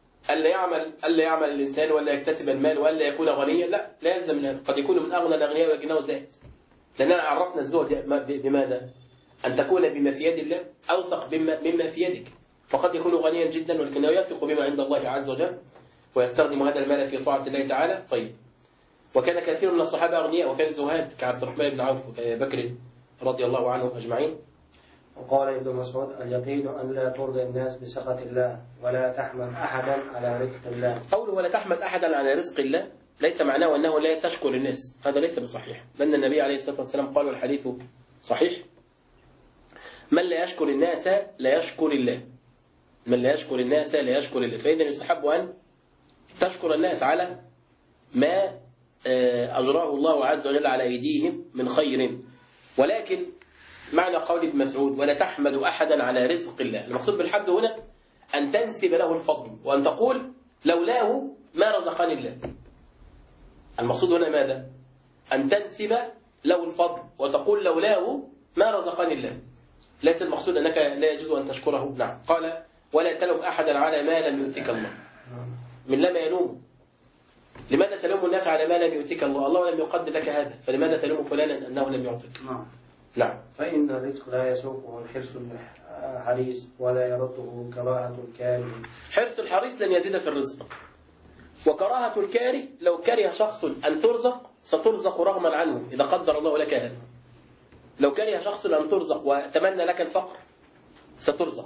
ألا يعمل الإنسان ولا يكتسب المال ولا يكون غنيا؟ لا يلزم من هذا. قد يكون من أغنى الأغنياء ولكنه زاهد، لأننا عرفنا الزهد بماذا؟ أن تكون بما في يد الله أوثق مما في يدك. فقد يكون غنيا جدا ولكنه يثق بما عند الله عز وجل ويستخدم هذا المال في طاعة الله تعالى. طيب، وكان كثير من الصحابة أغنياء وكان زهاد كعبد الرحمن بن عوف وبكر رضي الله عنهم أجمعين. وقال ابن مسعود: اليقين أن لا ترضي الناس بسخط الله ولا تحمد أحدا على رزق الله. قوله ولا تحمد أحدا على رزق الله ليس معناه أنه لا تشكر الناس، هذا ليس بصحيح، لأن النبي عليه الصلاة والسلام قال والحديث صحيح: من لا يشكر الناس لا يشكر الله، من لا يشكر الناس لا يشكر الله. فإذا يستحب أن تشكر الناس على ما أجراه الله عز وجل على أيديهم من خير. ولكن معنى قول ابن مسعود ولا تحمد أحدا على رزق الله، المقصود بالحمد هنا أن تنسب له الفضل وأن تقول لولاه ما رزقني الله. المقصود هنا ماذا؟ أن تنسب له الفضل وتقول لولاه ما رزقني الله. ليس المقصود أنك لا يجوز أن تشكره. نعم. قال ولا تلوم أحدا على ما لم يؤتك الله. من لم يلوم. لماذا تلوم الناس على ما لم يؤتك الله؟ الله لم يقدر لك هذا، فلماذا تلوم فلانا أنه لم يعطك؟ نعم. فإن الرزق لا يسوقه الحرص الحريص ولا يرده كراهة الكاره. حرص الحريص لن يزيد في الرزق، وكراهة الكاره لو كره شخص أن ترزق سترزق رغما عنه إذا قدر الله لك هذا. لو كره شخص أن ترزق وتمنى لك الفقر سترزق.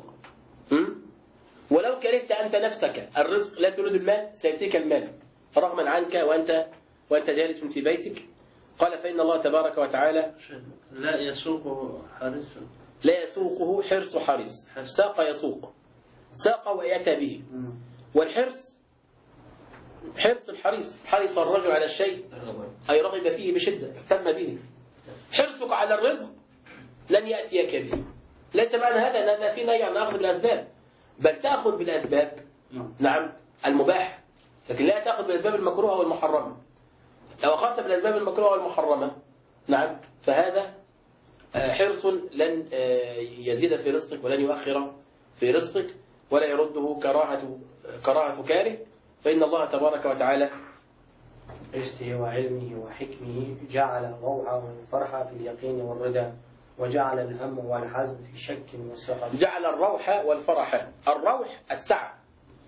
ولو كرهت أنت نفسك الرزق لا تريد المال سيأتيك المال رغما عنك وأنت جالس في بيتك. قال فإن الله تبارك وتعالى لا يسوقه حريص، لا يسوقه حرص حريص. ساق يسوق، ساق ويأتى به. والحرص حرص الحريص، حرص الرجل على الشيء أي رغب فيه بشدة اهتم به. حرصك على الرزق لن يأتيك به. ليس معنى هذا أن في نهي عن أخذ بالأسباب، بل تأخذ بالأسباب نعم المباح، لكن لا تأخذ بالأسباب المكروهة والمحرمة. لو أخذت بالأسباب المكروهة والمحرمة نعم فهذا حرص لن يزيد في رزقك ولن يؤخر في رزقك ولا يرده كراهة كاره. فإن الله تبارك وتعالى قسطه وعلمه وحكمه جعل الروعة والفرحة في اليقين والرضا، وجعل الهم والحزن في شك وسقط. جعل الروح والفرح. الروح السعة.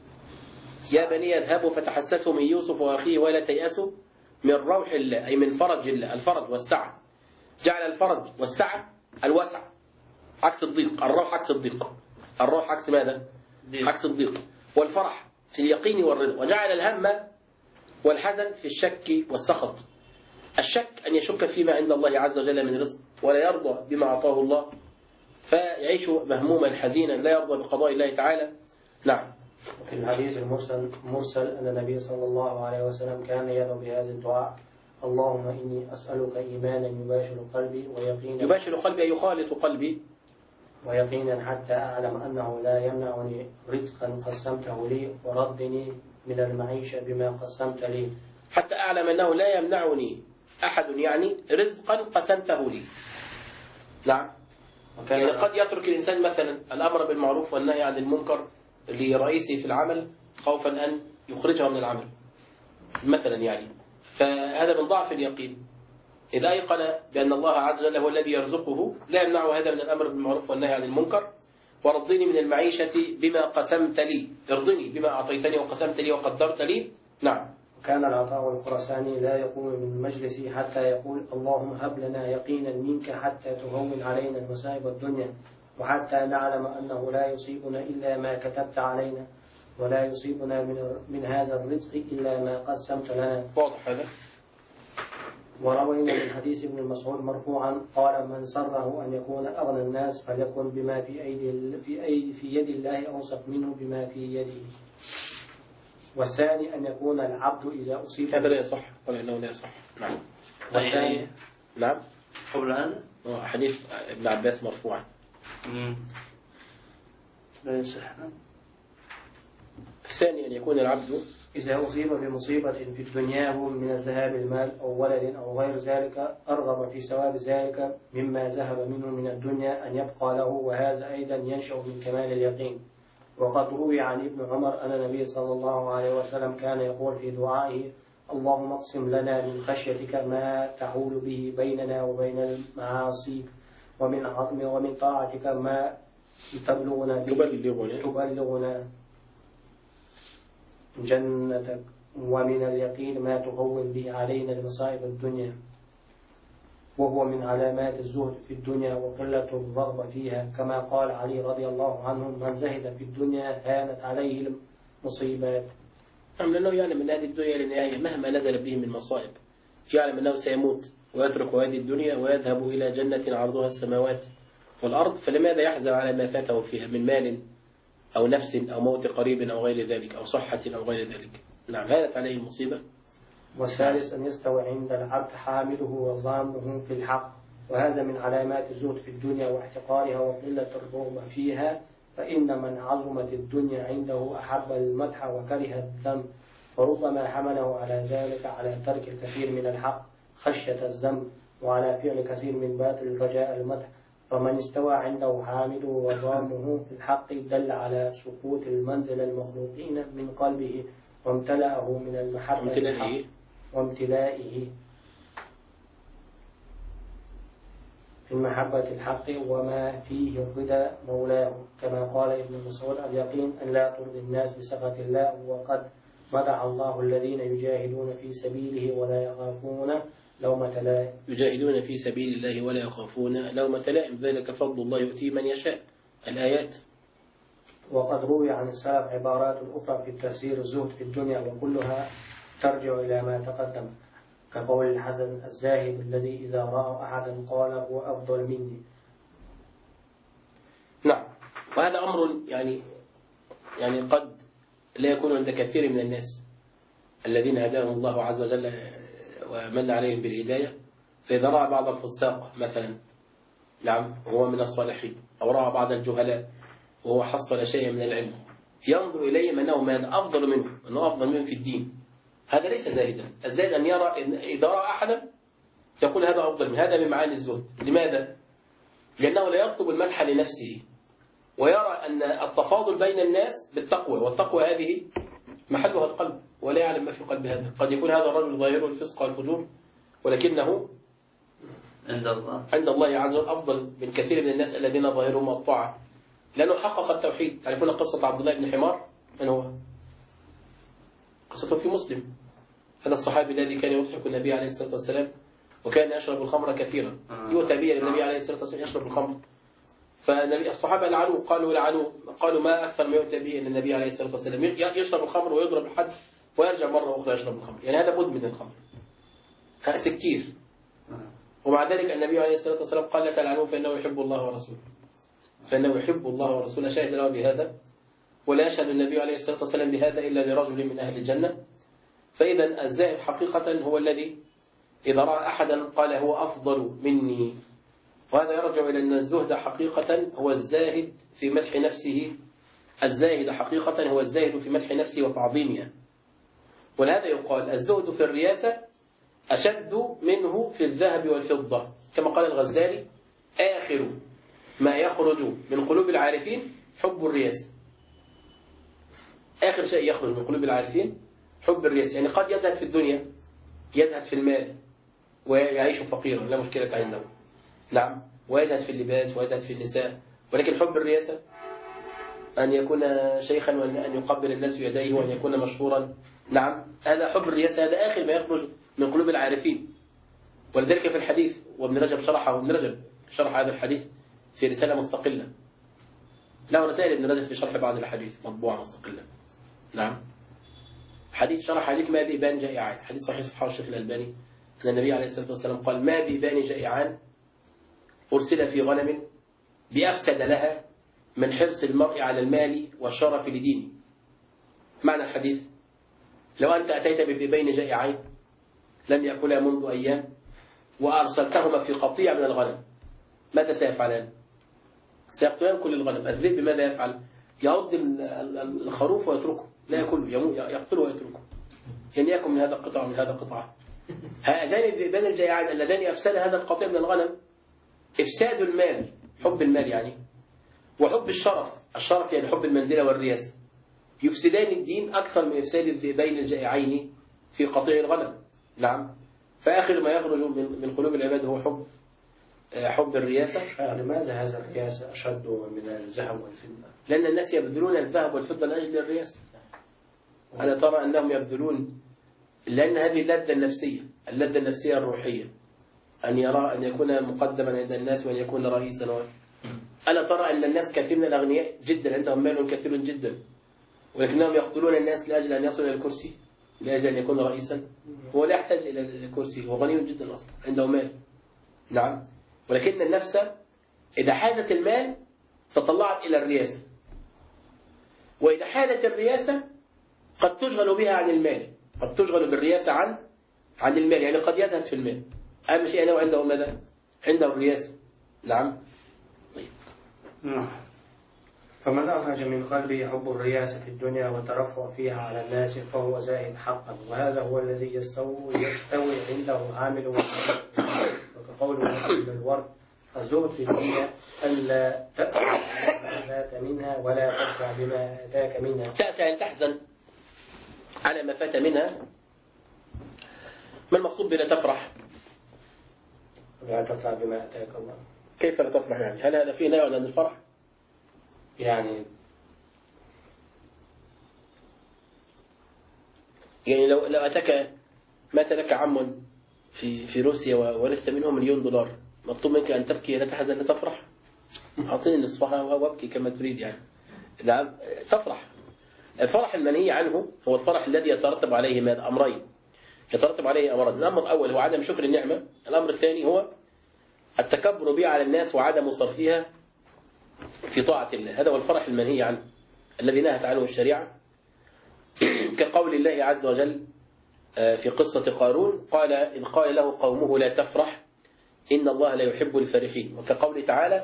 يا بني اذهبوا فتحسسوا من يوسف وأخيه ولا تيأسوا من روح الله أي من فرج الله. الفرج والسعة. جعل الفرج والسعة الوسع عكس الضيق. الروح عكس الضيق. الروح عكس ماذا؟ عكس الضيق. والفرح في اليقين والرضا. وجعل الهم والحزن في الشك والسخط. الشك أن يشك فيما عند الله عز وجل من رزق ولا يرضى بما أعطاه الله فيعيش مهموما حزينا لا يرضى بقضاء الله تعالى. نعم. وفي الحديث المرسل أن النبي صلى الله عليه وسلم كان يدعو بهذا الدعاء: اللهم إني أسألك إيمانا يباشر قلبي ويقينا، يباشر قلبي أي يخالط قلبي، ويقينا حتى أعلم أنه لا يمنعني رزقا قسمته لي وردني من المعيشة بما قسمت لي. حتى أعلم أنه لا يمنعني أحد يعني رزقا قسمته لي. نعم. يعني قد يترك الإنسان مثلا الأمر بالمعروف والنهي عن المنكر لرئيسه في العمل خوفا أن يخرجه من العمل مثلا يعني، فهذا من ضعف اليقين. إذا أيقن بأن الله عز وجل هو الذي يرزقه لا يمنعه هذا من الأمر بالمعروف والنهي عن المنكر. ورضني من المعيشة بما قسمت لي، ارضني بما أعطيتني وقسمت لي وقدرت لي. نعم. وكان العطاء الخرساني لا يقوم من مجلسه حتى يقول: اللهم هب لنا يقينا منك حتى تهون علينا مصائب الدنيا، وحتى نعلم أنه لا يصيبنا إلا ما كتبت علينا، ولا يصيبنا من هذا الرزق إلا ما قسمت لنا. واضح هذا. وروينا من حديث ابن مسعود مرفوعا قال: من سره أن يكون أغنى الناس فليكن بما في يد الله أوسط منه بما في يده. والثاني أن يكون العبد إذا أصيب. هذا لا يصح ولا إنه لا يصح. نعم. والثاني نعم. قبل هذا حديث ابن عباس مرفوعا. لا يصح. الثاني أن يكون العبد إذا أصيب بمصيبة في الدنيا من ذهاب المال أو ولد أو غير ذلك أرغب في ثواب ذلك مما ذهب منه من الدنيا أن يبقى له، وهذا أيضا ينشأ من كمال اليقين. وقد روي عن ابن عمر أن النبي صلى الله عليه وسلم كان يقول في دعائه: اللهم اقسم لنا من خشيتك ما تحول به بيننا وبين المعاصي، ومن طاعتك ما تبلغنا جنتك، ومن اليقين ما تهون به علينا المصائب الدنيا. وهو من علامات الزهد في الدنيا وقلة الرغبة فيها، كما قال علي رضي الله عنه: من زهد في الدنيا هانت عليه المصيبات. نعم، لأنه يعلم أن هذه الدنيا للنهاية مهما نزل به من مصائب، يعلم أنه سيموت ويترك هذه الدنيا ويذهب إلى جنة عرضها السماوات والأرض، فلماذا يحزن على ما فاته فيها من مال أو نفس أو موت قريب أو غير ذلك أو صحة أو غير ذلك؟ نعم، هانت عليه المصيبة. والثالث أن يستوي عند العبد حامله وظامه في الحق، وهذا من علامات الزهد في الدنيا واحتقارها وقلة الرغبة فيها. فإن من عظمت الدنيا عنده أحب المدح وكره الذم، فربما حمله على ذلك على ترك الكثير من الحق خشية الذم، وعلى فعل كثير من باطل رجاء المدح. فمن استوى عنده حامله وظامه في الحق دل على سقوط المنزل المخلوقين من قلبه وامتلأه من المحبة وامتلائه من محبة الحق وما فيه الرضا مولاه، كما قال ابن مسعود: اليقين أن لا ترضي الناس بسخط الله، وقد مدح الله الذين يجاهدون في سبيله ولا يخافون لومة لائم. يجاهدون في سبيل الله ولا يخافون لومة لائم، ذلك فضل الله يؤتيه من يشاء. الآيات. وقد روي عن السلف عبارات أخرى في تفسير الزهد في الدنيا، وكلها ترجع إلى ما تقدم، كقول الحسن: الزاهد الذي إذا رأى أحدا قال هو أفضل مني. نعم، وهذا أمر يعني قد لا يكون عند كثير من الناس الذين هداهم الله عز وجل ومن عليهم بالهداية، فإذا رأى بعض الفساق مثلا، نعم، وهو من الصالحين، أو رأى بعض الجهلاء وهو حصل شيئا من العلم، ينظر إليهم أنه من أفضل منه، أنه أفضل منه في الدين. هذا ليس زاهدا. الزاهد أن يرى إذا رأى أحدا يقول هذا أفضل من هذا، من معاني الزهد. لماذا؟ لأنه لا يطلب المدح لنفسه، ويرى أن التفاضل بين الناس بالتقوى، والتقوى هذه محلها القلب، ولا يعلم ما في قلب هذا. قد يكون هذا الرجل ظاهره الفسق والفجور، ولكنه عند الله عز وجل أفضل من كثير من الناس الذين ظاهرهم الطاعة، لأنه حقق التوحيد. تعرفون قصة عبد الله بن حمار؟ من هو؟ قصته في مسلم. هذا الصحابي الذي كان يضحك النبي عليه الصلاة والسلام، وكان يشرب الخمر كثيرا. يؤتى به النبي عليه الصلاة والسلام يشرب الخمر، فالصحابة لعنوه، قالوا ما أكثر ما يؤتى به النبي عليه الصلاة والسلام، يشرب الخمر ويضرب الحد ويرجع مرة أخرى يشرب الخمر. يعني هذا بد من الخمر، سكتير. ومع ذلك النبي عليه الصلاة والسلام قال: لا تلعنوه فإنه يحب الله ورسوله، فإنه يحب الله ورسوله. شاهد له بهذا، ولا يشهد النبي عليه الصلاة والسلام بهذا إلا لرجل من أهل الجنة. فإذا الزاهد حقيقة هو الذي إذا رأى أحدا قال هو أفضل مني. وهذا يرجع إلى أن الزهد حقيقة هو الزاهد في مدح نفسه. الزاهد حقيقة هو الزاهد في مدح نفسه وتعظيمها. ولهذا يقال الزهد في الرياسة أشد منه في الذهب والفضة، كما قال الغزالي: آخر ما يخرج من قلوب العارفين حب الرياسة. آخر شيء يخرج من قلوب العارفين حب الرياسة. يعني قد يزهد في الدنيا، يزهد في المال ويعيش فقيرا لا مشكلة عنده، نعم، ويزهد في اللباس ويزهد في النساء، ولكن حب الرياسة، أن يكون شيخا وأن يقبل الناس بيديه وأن يكون مشهورا، نعم، هذا حب الرياسة، هذا آخر ما يخرج من قلوب العارفين. ولذلك في الحديث، وابن رجب شرح هذا الحديث في رسالة مستقلة، له رسائل ابن رجب في شرح بعض الحديث مطبوعة مستقلة، نعم، شرح حديث ما ذئبان جائعان، حديث صحيح صححه الشيخ الألباني، أن النبي عليه الصلاة والسلام قال: ما ذئبان جائعان أرسل في غنم بأفسد لها من حرص المرء على المال والشرف لدينه. معنى الحديث: لو أنت أتيت بذئبين جائعين لم يأكلا منذ أيام وأرسلتهما في قطيع من الغنم، ماذا سيفعلان؟ سيقتلان كل الغنم. الذئب ماذا يفعل؟ يعض الخروف ويتركه، لا يأكله، يقتله ويتركه. يعني يأكل من هذا قطعة ومن هذا قطعة. هذان الذئبان الجائعان اللذان أفسد هذا القطيع من الغنم إفساد المال، حب المال يعني، وحب الشرف يعني حب المنزلة والرياسة، يفسدان الدين أكثر من إفساد الذئبين الجائعين في قطيع الغنم. نعم. فآخر ما يخرج من قلوب العباد هو حب الرياسة. لماذا هذا الرياسة أشد من الذهب والفضة؟ لأن الناس يبذلون الذهب والفضة لأجل الرياسة. أنا ترى أنهم يبذلون، لأن هذه اللذة النفسية الروحية، أن يكون مقدما عند الناس وأن يكون رئيسا. أنا ترى أن الناس كثير من الأغنياء جدا عندهم مال كثير جدا، ولكنهم يقتلون الناس لأجل أن يصل إلى الكرسي، لأجل أن يكون رئيسا. هو لا يحتاج إلى الكرسي، هو غني جدا أصلا، عنده مال. نعم. ولكن النفس إذا حازت المال تطلعت إلى الرياسة، وإذا حازت الرياسة قد تشغل بها عن المال، قد تشغل بالرياسة عن المال، يعني قد يزهد في المال. أهم شيء أنه عنده ماذا؟ عنده الرياسة. نعم. طيب. فمن أخرج من قلبه حب الرياسة في الدنيا والترفع فيها على الناس فهو زاهد حقا، وهذا هو الذي يستوي عنده عامل وكقوله من الورد الزهد في الدنيا ألا تأسى بما فات منها ولا تدفع بما أتاك منها. تأسى أن تحزن على ما فات منها. ما المقصود بلا تفرح؟ لا تفرح بما أتاك الله. كيف لا تفرح يعني؟ هل هذا فيه نوع عن الفرح؟ يعني لو أتاك، مات لك عم في روسيا وورثت منه $1,000,000، مطلوب منك أن تبكي لا تحزن لا تفرح؟ أعطيني نصفها وابكي كما تريد يعني. نعم. تفرح. الفرح المنهي عنه هو الفرح الذي يترتب عليه ماذا؟ أمرين. يترتب عليه أمران. الأمر الأول هو عدم شكر النعمة، الأمر الثاني هو التكبر بها على الناس وعدم صرفها في طاعة الله. هذا هو الفرح المنهي عنه الذي نهت عنه الشريعة، كقول الله عز وجل في قصة قارون إذ قال له قومه لا تفرح إن الله لا يحب الفرحين، وكقول تعالى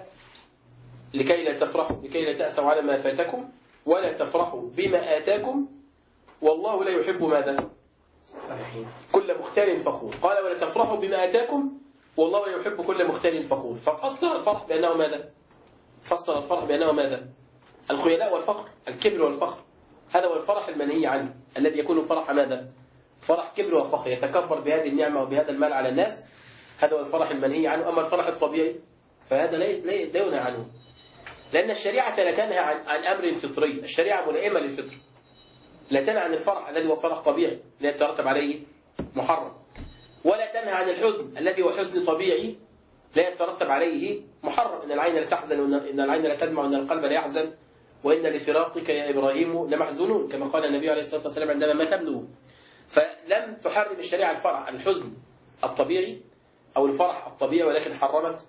لكي لا تفرحوا لكي لا تأسوا على ما فاتكم ولا تفرحوا بما آتاكم والله لا يحب ماذا؟ فرحين. كل مختال فخور. قال ولا تفرحوا بما آتاكم والله لا يحب كل مختال فخور. ففسر الفرح بأنه ماذا؟ فسر الفرح بأنه ماذا؟ الخيلاء والفخر، الكبر والفخر. هذا هو الفرح المنهي عنه الذي يكون فرح ماذا؟ فرح كبر وفخر، يتكبر بهذه النعمة وبهذا المال على الناس. هذا هو الفرح المنهي عنه. أما الفرح الطبيعي فهذا لا ينهى عنه، لأن الشريعة لا تنهى عن أمر فطري. الشريعة ملائمة للفطر، لا تنهى عن الفرح الذي هو فرح طبيعي لا يترتب عليه محرم، ولا تنهى عن الحزن الذي هو حزن طبيعي لا يترتب عليه محرم. إن العين لا تحزن إن العين لا تدمع وإن القلب لا يحزن وإن لفراقك يا إبراهيم لمحزونون، كما قال النبي عليه الصلاة والسلام عندما مات ابنه. فلم تحرم الشريعة الفرح الحزن الطبيعي أو الفرح الطبيعي، ولكن حرمت.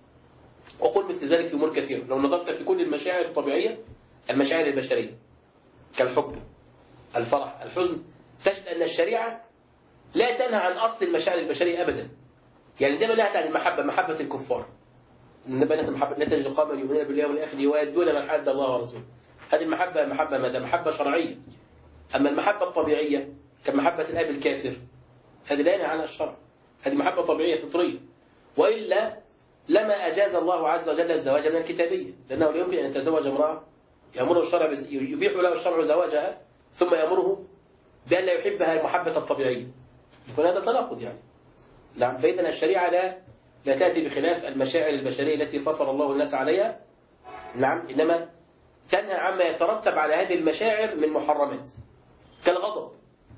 وقل مثل ذلك في أمور كثيرة. لو نظرت في كل المشاعر الطبيعية، المشاعر البشرية كالحب، الفرح، الحزن، تجد أن الشريعة لا تنهى عن أصل المشاعر البشرية أبدا. يعني دائما نهت عن المحبة، محبة الكفار. النبي محبة لا تجد قوما يؤمنون بالله والآخر يوادون من حاد الله ورسوله. هذه المحبة محبة ماذا؟ محبة شرعية. أما المحبة الطبيعية كمحبة الأب الكافر هذه لا ينهى عنها الشرع، هذه محبة طبيعية فطرية. وإلا لما أجاز الله عز وجل الزواج من الكتابية، لأنه لا يمكن أن يتزوج امرأة يأمره الشرع يبيح له الشرع زواجها ثم يأمره بأن لا يحبها المحبة الطبيعية، يكون هذا تناقض يعني. نعم. فإذا الشريعة لا تأتي بخلاف المشاعر البشرية التي فطر الله الناس عليها. نعم. إنما تنهى عما يترتب على هذه المشاعر من محرمات كالغضب.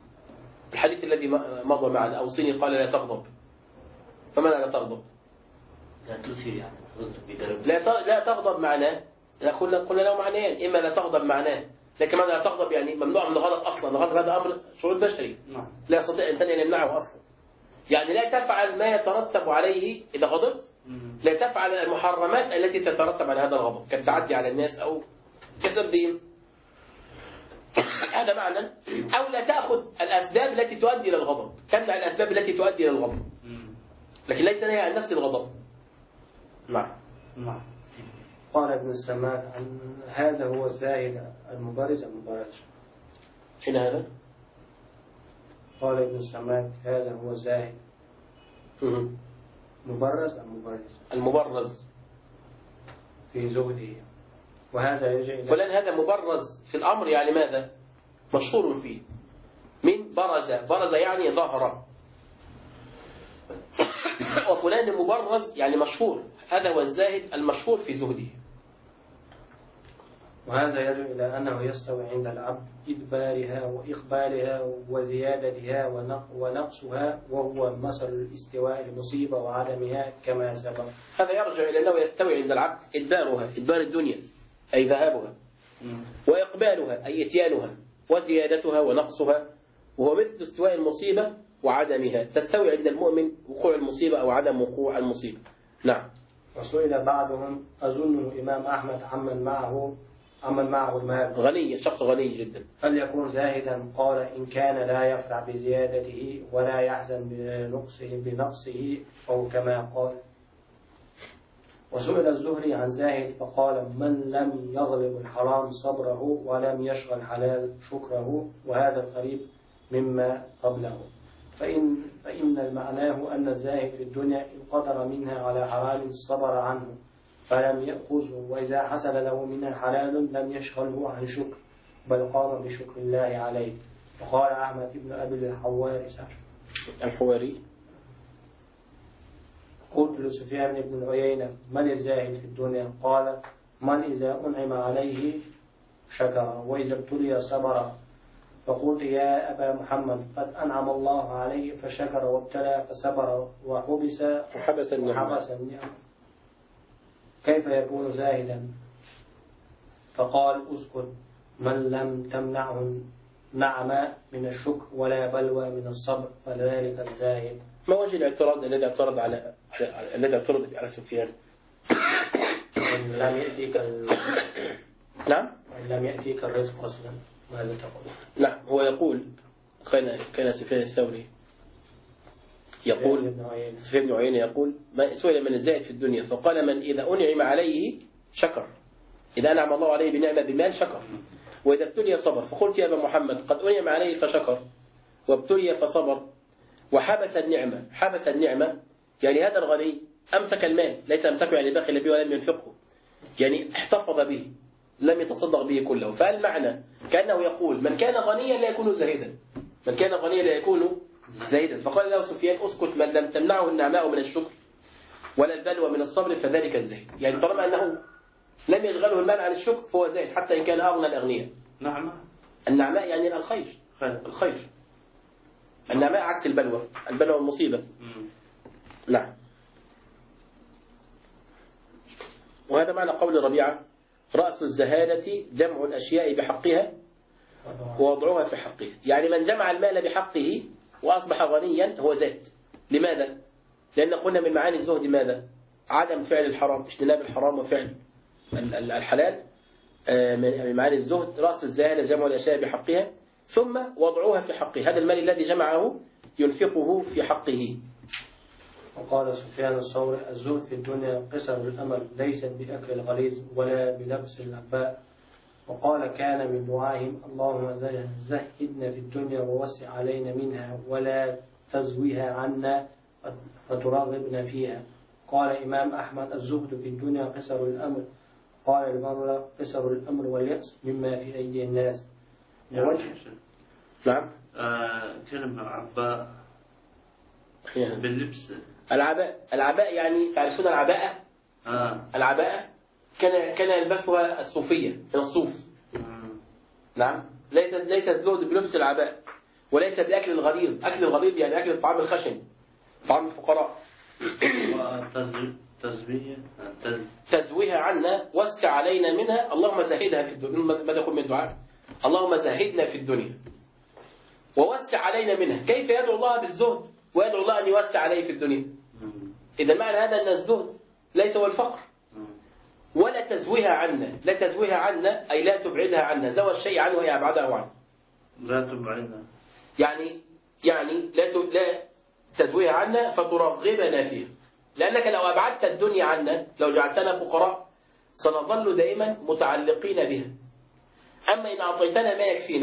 الحديث الذي مضى معنا أوصيني قال لا تغضب. فماذا لا تغضب؟ لا تثير يعني لا تغضب معناه، قلنا له معنيين. إما لا تغضب معناه، لكن ماذا لا تغضب يعني ممنوع من الغضب أصلا. الغضب هذا أمر شعور بشري لا يستطيع الإنسان أن يمنعه أصلا. يعني لا تفعل ما يترتب عليه إذا غضبت، لا تفعل المحرمات التي تترتب على هذا الغضب كالتعدي على الناس أو كسب دين. هذا معنى. أو لا تأخذ الأسباب التي تؤدي إلى الغضب، تمنع الأسباب التي تؤدي إلى الغضب، لكن ليس نهي عن نفس الغضب. نعم. قال ابن السماك عن هذا هو الزاهد المبارز المبارز. حين هذا؟ قال ابن السماك هذا هو الزاهد. مبرز أم مبرز؟ المبرز في زهده. وهذا يرجع إلى فلان هذا مبرز في الأمر، يعني ماذا؟ مشهور فيه. من برز يعني ظهر. وفلان مبرز يعني مشهور، هذا هو الزاهد المشهور في زهده. وهذا يرجع إلى أنه يستوي عند العبد إدبارها وإقبالها وزيادتها ونقصها، وهو مثل الاستواء المصيبة وعدمها كما سبق. هذا يرجع إلى أنه يستوي عند العبد إدبارها، إدبار الدنيا أي ذهابها، وإقبالها أي إتيانها، وزيادتها ونقصها، وهو مثل استواء المصيبة وعدمها. تستوي عند المؤمن وقوع المصيبة أو عدم وقوع المصيبة. نعم. وسئل بعضهم أظنه الإمام أحمد عمن معه المال غني، شخص غني جدا، هل يكون زاهدا؟ قال إن كان لا يفرح بزيادته ولا يحزن بنقصه أو كما قال. وسئل الزهري عن زاهد فقال من لم يغلب الحرام صبره ولم يشغل حلال شكره، وهذا القريب مما قبله. فإن المعناه أن الزاهد في الدنيا إن قدر منها على حرام صبر عنه فلم يأخذه، وإذا حصل له منها حلال لم يشغله عن شكر بل قام بشكر الله عليه. وقال أحمد بن أبي الحواري قلت لسفيان بن عيينة من الزاهد في الدنيا؟ قال من إذا أنعم عليه شكر وإذا ابتلي صبر. فقلت يا أبا محمد قد أنعم الله عليه فشكر وابتلى فصبر وحبس النعمة، كيف يكون زاهدا؟ فقال اسكت من لم تمنعه نعمة من الشكر ولا بلوى من الصبر فذلك الزاهد. ما وجه الاعتراض الذي اعترض على سفيان؟ إن لم يأتيك نعم. إن لم يأتيك الرزق أصلا ماذا تقول؟ نعم، هو يقول كان سفيان الثوري يقول، سفيان بن عيينة يقول سئل من الزاهد في الدنيا فقال من إذا أنعم عليه شكر، إذا أنعم الله عليه بنعمة بمال شكر، وإذا ابتلي صبر. فقلت يا أبا محمد قد أنعم عليه فشكر وابتلي فصبر وحبس النعمة. حبس النعمة يعني هذا الغني أمسك المال، ليس أمسكه يعني بخل به ولم ينفقه، يعني احتفظ به لم يتصدق به كله. فالمعنى كأنه يقول من كان غنيا لا يكون زاهدا، من كان غنيا لا يكون زاهدا. فقال له سفيان اسكت من لم تمنعه النعماء من الشكر ولا البلوى من الصبر فذلك الزاهد. يعني طالما أنه لم يشغله المال عن الشكر فهو زاهد حتى إن كان أغنى الأغنياء. نعم. النعماء يعني الخير. النعماء عكس البلوى، البلوى المصيبة. نعم. وهذا معنى قول ربيعة رأس الزهادة جمع الأشياء بحقها ووضعها في حقها. يعني من جمع المال بحقه وأصبح غنيا هو زاد. لماذا؟ لأن قلنا من معاني الزهد ماذا؟ عدم فعل الحرام، اجتناب الحرام وفعل الحلال. من معاني الزهد رأس الزهادة جمع الأشياء بحقها ثم وضعوها في حقه، هذا المال الذي جمعه ينفقه في حقه. وقال سفيان الثوري الزهد في الدنيا قصر الأمل ليست بأكل الغليظ ولا بلبس العباء. وقال كان من دعائهم اللهم زهدنا في الدنيا ووسع علينا منها ولا تزويها عنا فترغبنا فيها. قال إمام أحمد الزهد في الدنيا قصر الأمل. قال المرة قصر الأمر واليأس مما في أيدي الناس. نعم. كلمة عباء باللبس. العباء يعني تعرفون العباءة؟ العباءة كان يلبسها الصوفية من الصوف. نعم. ليس الزهد بلبس العباء وليس بأكل الغليظ. أكل الغليظ يعني أكل الطعام الخشن، طعام الفقراء. تزويها عنا وسع علينا منها اللهم زهدها في الدنيا. ماذا يقول من الدعاء؟ اللهم زهدنا في الدنيا ووسع علينا منها. كيف يدعو الله بالزهد ويدعو الله أن يوسع عليه في الدنيا؟ إذا معنى هذا أن الزهد ليس هو الفقر ولا تزويها عنا. لا تزويها عنا أي لا تبعدها عنا. زوى الشيء عنه هي أبعده عنه. لا تبعدها يعني لا تزويها عنا فترغبنا فيها. لأنك لو أبعدت الدنيا عنا، لو جعلتنا فقراء سنظل دائما متعلقين بها. أما إن أعطيتنا ما يكفينا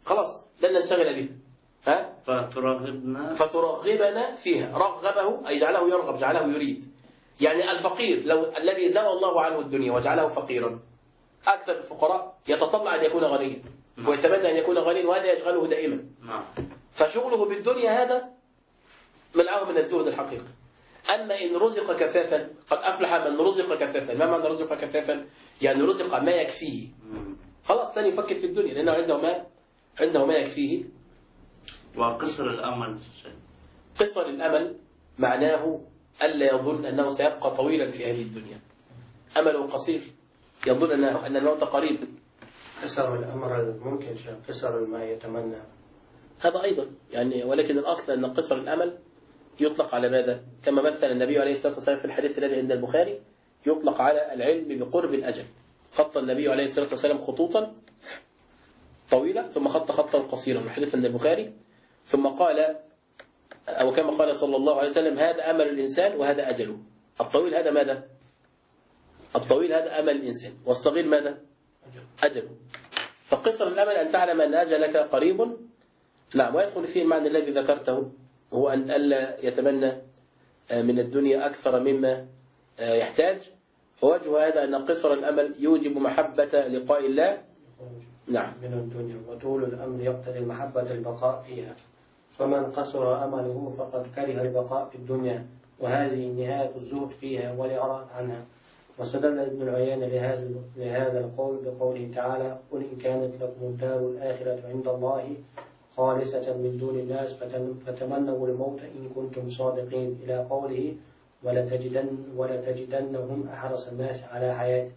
خلاص لن ننشغل بها. ها؟ فترغبنا فيها. رغبه أي جعله يرغب، جعله يريد. يعني الفقير الذي زوى الله عنه الدنيا وجعله فقيرا، أكثر الفقراء يتطلع أن يكون غنيا ويتمنى أن يكون غنيا، وهذا يشغله دائما. فشغله بالدنيا هذا منعه من الزهد الحقيقي. أما إن رزق كفافا، قد أفلح من رزق كفافا. ما معنى رزق كفافا؟ يعني رزق ما يكفيه، خلاص لن يفكر في الدنيا لأنه عنده ما يكفيه. وقصر الأمل، قصر الأمل معناه ألا يظن أنه سيبقى طويلا في هذه الدنيا. أمله قصير، يظن أن الموت قريب. قصر الأمر ممكن قصر ما يتمنى هذا أيضا يعني، ولكن الأصل أن قصر الأمل يطلق على ماذا؟ كما مثل النبي عليه الصلاة والسلام في الحديث الذي عند البخاري، يطلق على العلم بقرب الأجل. خط النبي عليه الصلاة والسلام خطوطا طويلة ثم خط خطا قصيرا، الحديث عند البخاري، ثم قال أو كما قال صلى الله عليه وسلم: هذا أمل الإنسان وهذا أجله. الطويل هذا ماذا؟ الطويل هذا أمل الإنسان، والصغير ماذا؟ أجله. فقصر الأمل أن تعلم أن أجلك قريب. نعم. ويدخل فيه المعنى الذي ذكرته، هو أن ألا يتمنى من الدنيا أكثر مما يحتاج. ووجه هذا أن قصر الأمل يوجب محبة لقاء الله. نعم. من الدنيا، وطول الأمر يقتضي محبة البقاء فيها، فمن قصر أمله فقد كره البقاء في الدنيا، وهذه نهاية الزهد فيها والإعراض عنها. واستدل ابن العيان لهذا القول بقوله تعالى: قل إن كانت لكم الدار الآخرة عند الله خالصة من دون الناس فتمنوا الموت إن كنتم صادقين، إلى قوله: ولتجدنهم أحرص الناس على حياته.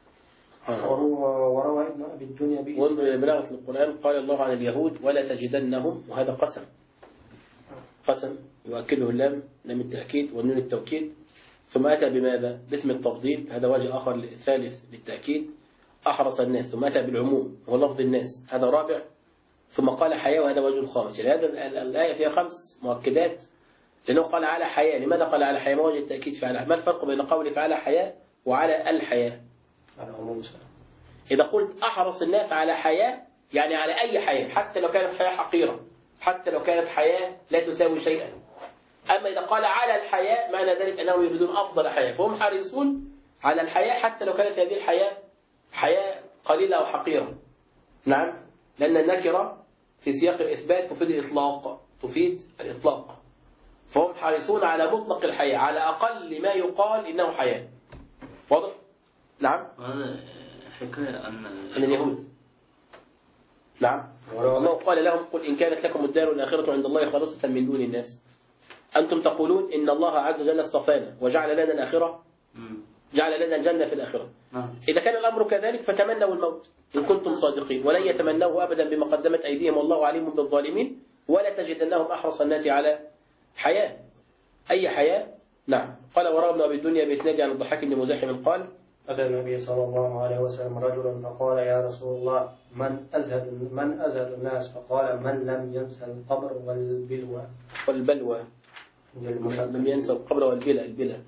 وروى ابن أبي الدنيا وانظر إلى بلاغة القرآن، قال الله عن اليهود: ولا تجدنهم، وهذا قسم يؤكده اللام، لام التأكيد والنون التوكيد، ثم أتى بماذا؟ باسم التفضيل، هذا وجه آخر ثالث للتأكيد، أحرص الناس، ثم أتى بالعموم هو لفظ الناس، هذا رابع، ثم قال حياة، وهذا وجه الخامس. يعني هذا الآية فيها 5 مؤكدات، لأنه قال على حياة. لماذا قال على حياة؟ ما وجه التأكيد في على؟ ما الفرق بين قولك على حياة وعلى الحياة؟ إذا قلت أحرص الناس على حياة، يعني على أي حياة، حتى لو كانت حياة حقيرة، حتى لو كانت حياة لا تساوي شيئا. أما إذا قال على الحياة، معنى ذلك أنهم يريدون أفضل حياة، فهم حريصون على الحياة حتى لو كانت هذه الحياة حياة قليلة أو حقيرة. نعم. لأن النكرة في سياق الإثبات تفيد الإطلاق، فهم حريصون على مطلق الحياة، على أقل ما يقال إنه حياة. واضح؟ نعم. حكاية عن اليهود. نعم. الله قال لهم: قل إن كانت لكم الدار الآخرة عند الله خالصة من دون الناس، أنتم تقولون إن الله عز وجل اصطفانا وجعل لنا الآخرة، جعل لنا الجنة في الآخرة. إذا كان الأمر كذلك فتمنوا الموت إن كنتم صادقين، ولن يتمنوه أبدا بما قدمت أيديهم، والله عليم بالظالمين. ولا تجدنهم أحرص الناس على حياة، أي حياة. نعم. قال: وروى ابن أبي الدنيا بإسناد عن الضحاك بن مزاحم قال: أتى النبي صلى الله عليه وسلم رجل فقال: يا رسول الله، من أزهد الناس؟ فقال: من لم ينسى القبر والبلوى. لم ينسى القبر والبلى.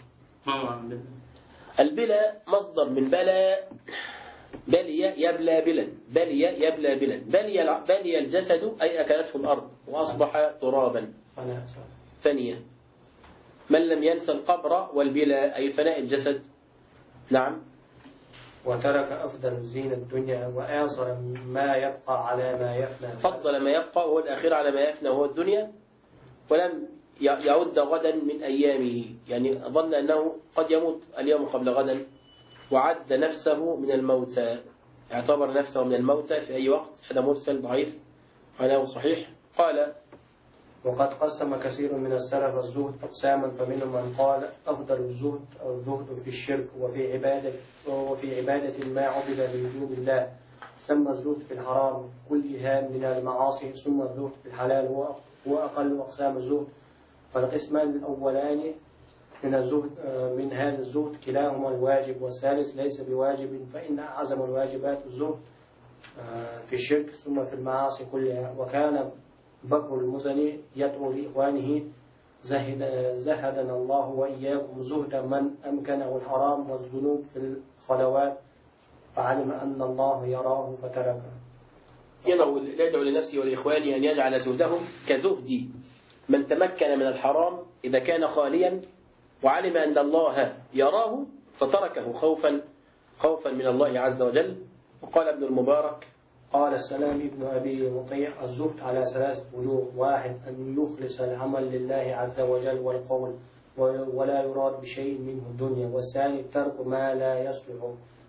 البلى مصدر من بلي يبلى بلا، بلي يبلى بلا، بلي الجسد أي أكلته الأرض وأصبح ترابا فنيا. من لم ينسى القبر والبلى أي فناء الجسد. نعم. وترك أفضل زين الدنيا وآثر ما يبقى على ما يفنى. فضل ما يبقى وهو الأخير على ما يفنى وهو الدنيا، ولم يعد غدا من أيامه، يعني ظن أنه قد يموت اليوم قبل غدا، وعد نفسه من الموتى، اعتبر نفسه من الموتى في أي وقت. هذا مرسل ضعيف وعناه صحيح. قال: وقد قسم كثير من السلف الزهد أقساما، فمنهم من قال: أفضل الزهد في الشرك وفي عبادة ما عبد من دون الله، ثم الزهد في الحرام كلها من المعاصي، ثم الزهد في الحلال هو أقل أقسام الزهد. فالقسمان الأولان من هذا الزهد كلاهما الواجب، والثالث ليس بواجب، فإن أعظم الواجبات الزهد في الشرك ثم في المعاصي كلها. وكان بكر المزني يدعو لإخوانه: زهدنا الله وإياكم زهد من أمكنه الحرام والذنوب في الخلوات، فعلم أن الله يراه فتركه. يدعو لنفسه ولإخوانه أن يجعل زهدهم كزهد من تمكن من الحرام إذا كان خاليا وعلم أن الله يراه فتركه خوفا من الله عز وجل. وقال ابن المبارك قال السلام ابن أبي مطيع: الزهد على 3 وجوه: 1 أن يخلص العمل لله عز وجل والقول ولا يراد بشيء منه الدنيا، والثاني ترك ما لا يصلح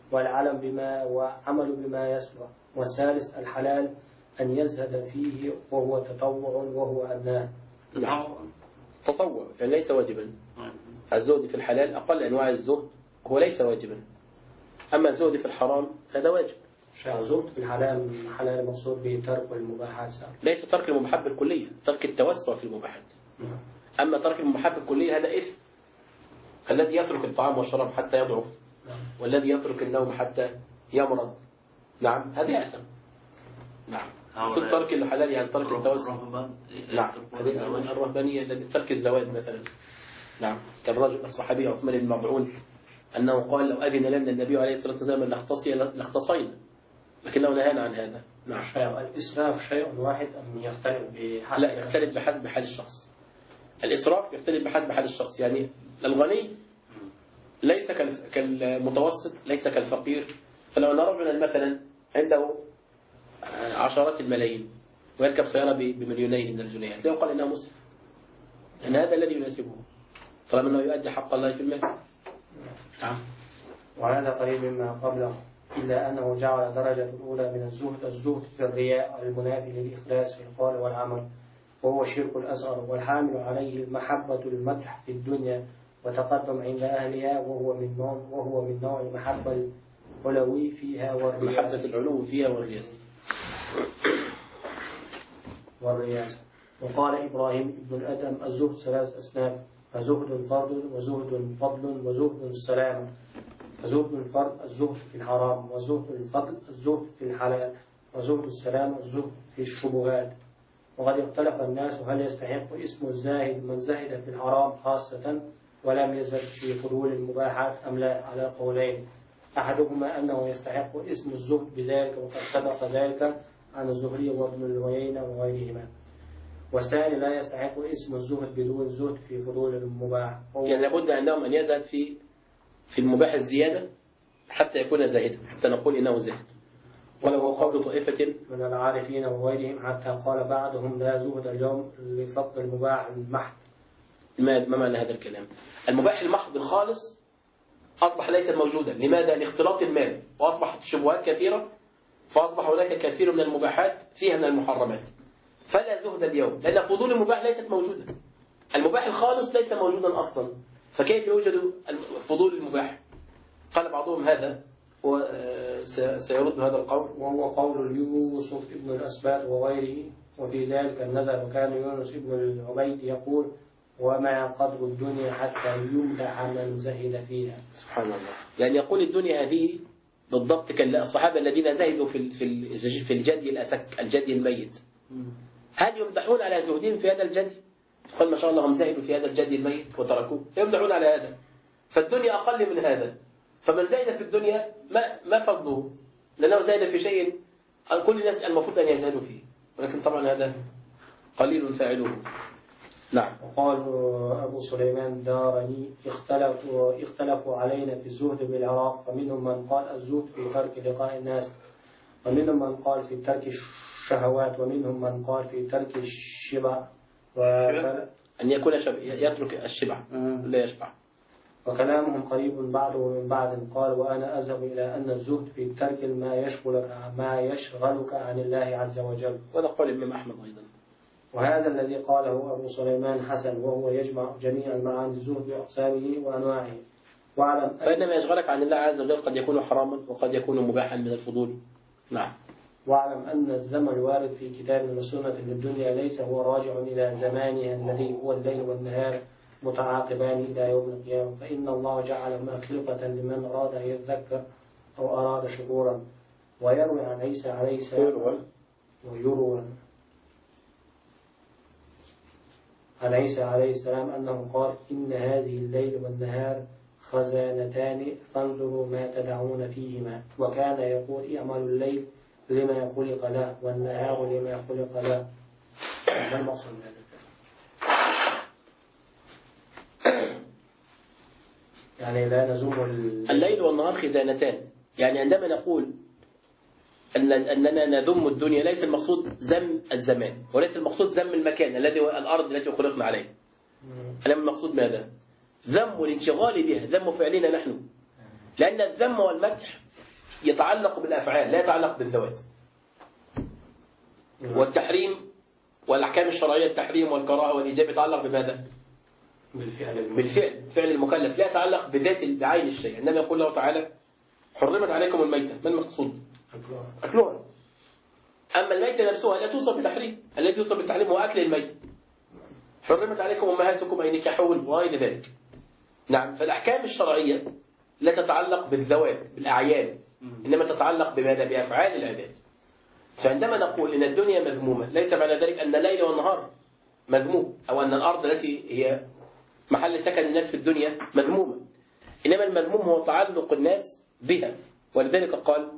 وعمل بما يصلح، والثالث الحلال أن يزهد فيه وهو تطوع وهو أدناه. تطوع يعني ليس واجبا. الزهد في الحلال أقل أنواع الزهد هو ليس واجبا، أما الزهد في الحرام هذا واجب. الزهد في الحلال المقصود به ترك المباحات، ليس ترك المباحات بالكلية، ترك التوسع في المباحات. أما ترك المباحات بالكلية هذا إثم، الذي يترك الطعام والشراب حتى يضعف والذي يترك النوم حتى يمرض، نعم هذا أثم. نعم في ترك الحلال يعني ترك التوسع. نعم الرهبانية الذي ترك الزواج مثلا. نعم كالرجل الصحابي عثمان بن مظعون أنه قال: لو أذن لنا النبي عليه الصلاة والسلام لاختصينا، لكنه نهانا عن هذا. نعم. الإسراف شيء واحد أم يختلف بحسب؟ لا، يختلف بحسب حال الشخص. الإسراف يختلف بحسب حال الشخص، يعني الغني ليس كالمتوسط، ليس كالفقير. فلو أن رجلا مثلا عنده عشرات الملايين ويركب سيارة بمليونين من الجنيهات، لا يقال إنه مسرف، لأن هذا الذي يناسبه طالما أنه يؤدي حق الله في المال. نعم. وهذا قريب مما قبله، إلا أنه جعل درجة الأولى من الزهد في الرياء المنافي للإخلاص في القول والعمل، وهو الشرك الأصغر، والحامل عليه محبة المدح في الدنيا وتقدم عند أهلها، وهو من نوع المحبة العلوي فيها والرياسة. محبة العلو فيها والرياسة. وقال إبراهيم ابن الأدم: الزهد 3 أصناف: فزهد فرد، وزهد فضل، وزهد سلام. فزهد الفرد الزهد في الحرام، وزهد الفضل الزهد في الحلال، وزهد السلام الزهد في الشبهات. وقد اختلف الناس هل يستحق اسم الزاهد من زهد في الحرام خاصة ولم يزهد في فضول المباحات أم لا، على قولين: أحدهما أنه يستحق اسم الزهد بذلك، وقد سبق ذلك عن الزهري وابن العيينة وغيرهما. والثاني لا يستحق اسم الزهد بدون زهد في فضول المباح. يعني لابد عندهم أن يزهد في المباح الزيادة حتى يكون زاهدا، حتى نقول إنه زاهد. ولو قول طائفة من العارفين وغيرهم حتى قال بعضهم: لا زهد اليوم لفضل المباح المحض. ما معنى هذا الكلام؟ المباح المحض الخالص أصبح ليس موجودا. لماذا؟ لاختلاط المال، وأصبحت الشبهات كثيرة، فأصبح هناك كثير من المباحات فيها من المحرمات، فلا زهد اليوم، لأن فضول المباح ليست موجودة. المباح الخالص ليس موجودا أصلا، فكيف يوجد فضول المباح؟ قال بعضهم هذا، وسيرد هذا القول، وهو قول يوسف ابن الأسباط وغيره. وفي ذلك النزل: وكان يونس ابن العبيد يقول: وما قدر الدنيا حتى يمدح من زهد فيها. سبحان الله. يعني يقول الدنيا هذه بالضبط كالصحابة الذين زهدوا في الجدي الأسك، الجدي الميت. هل يمدحون على زهدهم في هذا الجدي؟ يقول ما شاء الله هم زهدوا في هذا الجدي الميت وتركوه، يمدحون على هذا. فالدنيا أقل من هذا، فمن زهد في الدنيا ما فضله، لأنه زهد في شيء كل الناس المفروض أن يزهدوا فيه، ولكن طبعا هذا قليل فاعله. نعم. وقال أبو سليمان الداراني: اختلفوا علينا في الزهد بالعراق، فمنهم من قال الزهد في ترك لقاء الناس، ومنهم من قال في ترك الشهوات، ومنهم من قال في ترك الشبع، أن يكون يترك الشبع لا يشبع. وكلامهم قريب بعضه من بعض. قال: وأنا أذهب إلى أن الزهد في ترك ما يشغلك عن الله عز وجل. وهذا قول الإمام أحمد أيضا. وهذا الذي قاله أبو سليمان حسن، وهو يجمع جميع المعاني الزهد وأقسامه وأنواعه. فإنما يشغلك عن الله عز وجل قد يكون حراما وقد يكون مباحا من الفضول. نعم. واعلم أن الذم الوارد في كتاب وسنة للدنيا ليس هو راجع إلى زمانها الذي هو الليل والنهار متعاقبان إلى يوم القيامة، فإن الله جعلهما خلقة لمن أراد أن يذكر أو أراد شكورا. ويروي عن عيسى عليه السلام عن عيسى عليه السلام أنه قال: إن هذه الليل والنهار خزانتان فانظروا ما تدعون فيهما. وكان يقول: اعملوا الليل لما خلق له والنهار لما خلق له. ما المقصود من هذا؟ يعني لا نزوم الليل والنهار خزانتان. يعني عندما نقول أننا نذم الدنيا ليس المقصود ذم الزمان وليس المقصود ذم المكان الذي هو الأرض التي خلقنا عليها. إنما المقصود ماذا؟ ذم الانشغال بها، ذم فعلنا نحن. لأن الذم والمدح يتعلق بالأفعال لا يتعلق بالذوات. والتحريم والأحكام الشرعية التحريم والكراهة والإيجاب يتعلق بماذا؟ بالفعل، فعل المكلف لا يتعلق بذات بعين الشيء. عندما يقول الله تعالى حرمت عليكم الميتة، ما المقصود؟ أكلها. أما الميتة نفسها لا توصف بتحريم، الذي يوصف بالتحريم هو أكل الميتة. حرمت عليكم أمهاتكم أي نكاحون وغير ذلك. نعم، فالأحكام الشرعية لا تتعلق بالذوات بالأعيان، إنما تتعلق بماذا؟ بأفعال العباد. فعندما نقول إن الدنيا مذمومة ليس معنى ذلك أن الليل والنهار مذموم أو أن الأرض التي هي محل سكن الناس في الدنيا مذمومة، إنما المذموم هو تعلق الناس بها. ولذلك قال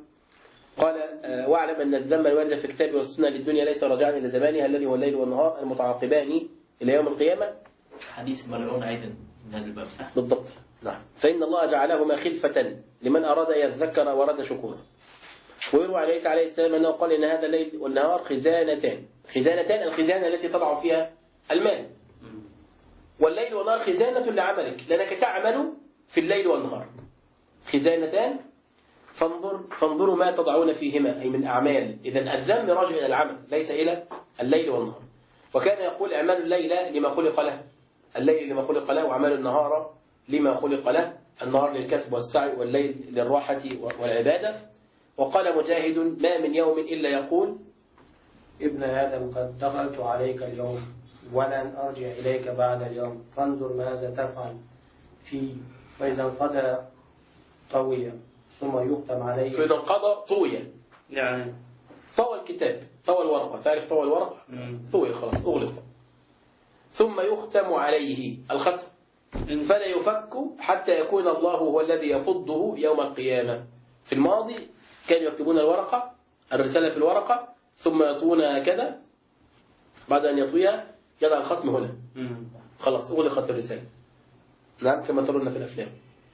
واعلم أن الذم الوارد في الكتاب والسنة للدنيا ليس راجعا إلى زمانها الذي هو الليل والنهار المتعاقبان إلى يوم القيامة. حديث ملعون أيضا نازل باب صح؟ بالضبط. نعم. فإن الله جعلهما خلفة لمن أراد أن يذكر وأراد شكورا. ويروى عن عيسى عليه السلام أنه قال إن هذا الليل والنهار خزانتان. خزانتان الخزانة التي تضع فيها المال. والليل والنهار خزانة لعملك لأنك تعمل في الليل والنهار. خزانتان فانظروا ما تضعون فيهما أي من أعمال. إذن الذم راجع إلى العمل ليس إلى الليل والنهار. وكان يقول اعملوا الليل لما خلق له، الليل لما خلق له، وعملوا النهار لما خلق له، النهار للكسب والسعي والليل للراحة والعبادة. وقال مجاهد ما من يوم إلا يقول ابن آدم قد دخلت عليك اليوم ولن أرجع إليك بعد اليوم فانظر ماذا تفعل فيه فإذا انقضى طويا ثم يختم عليه. فإذا انقضى طويا يعني طوى الكتاب، طوى الورقة، تعرف طوى الورقة؟ طوي خلاص أغلق. ثم يختم عليه الختم فلا يفك حتى يكون الله هو الذي يفضه يوم القيامة. في الماضي كانوا يكتبون الورقة الرسالة في الورقة ثم يطوونها هكذا، بعد أن يطويها يضع الختم هنا خلاص أغلقت الرسالة. نعم كما ترون في الأفلام.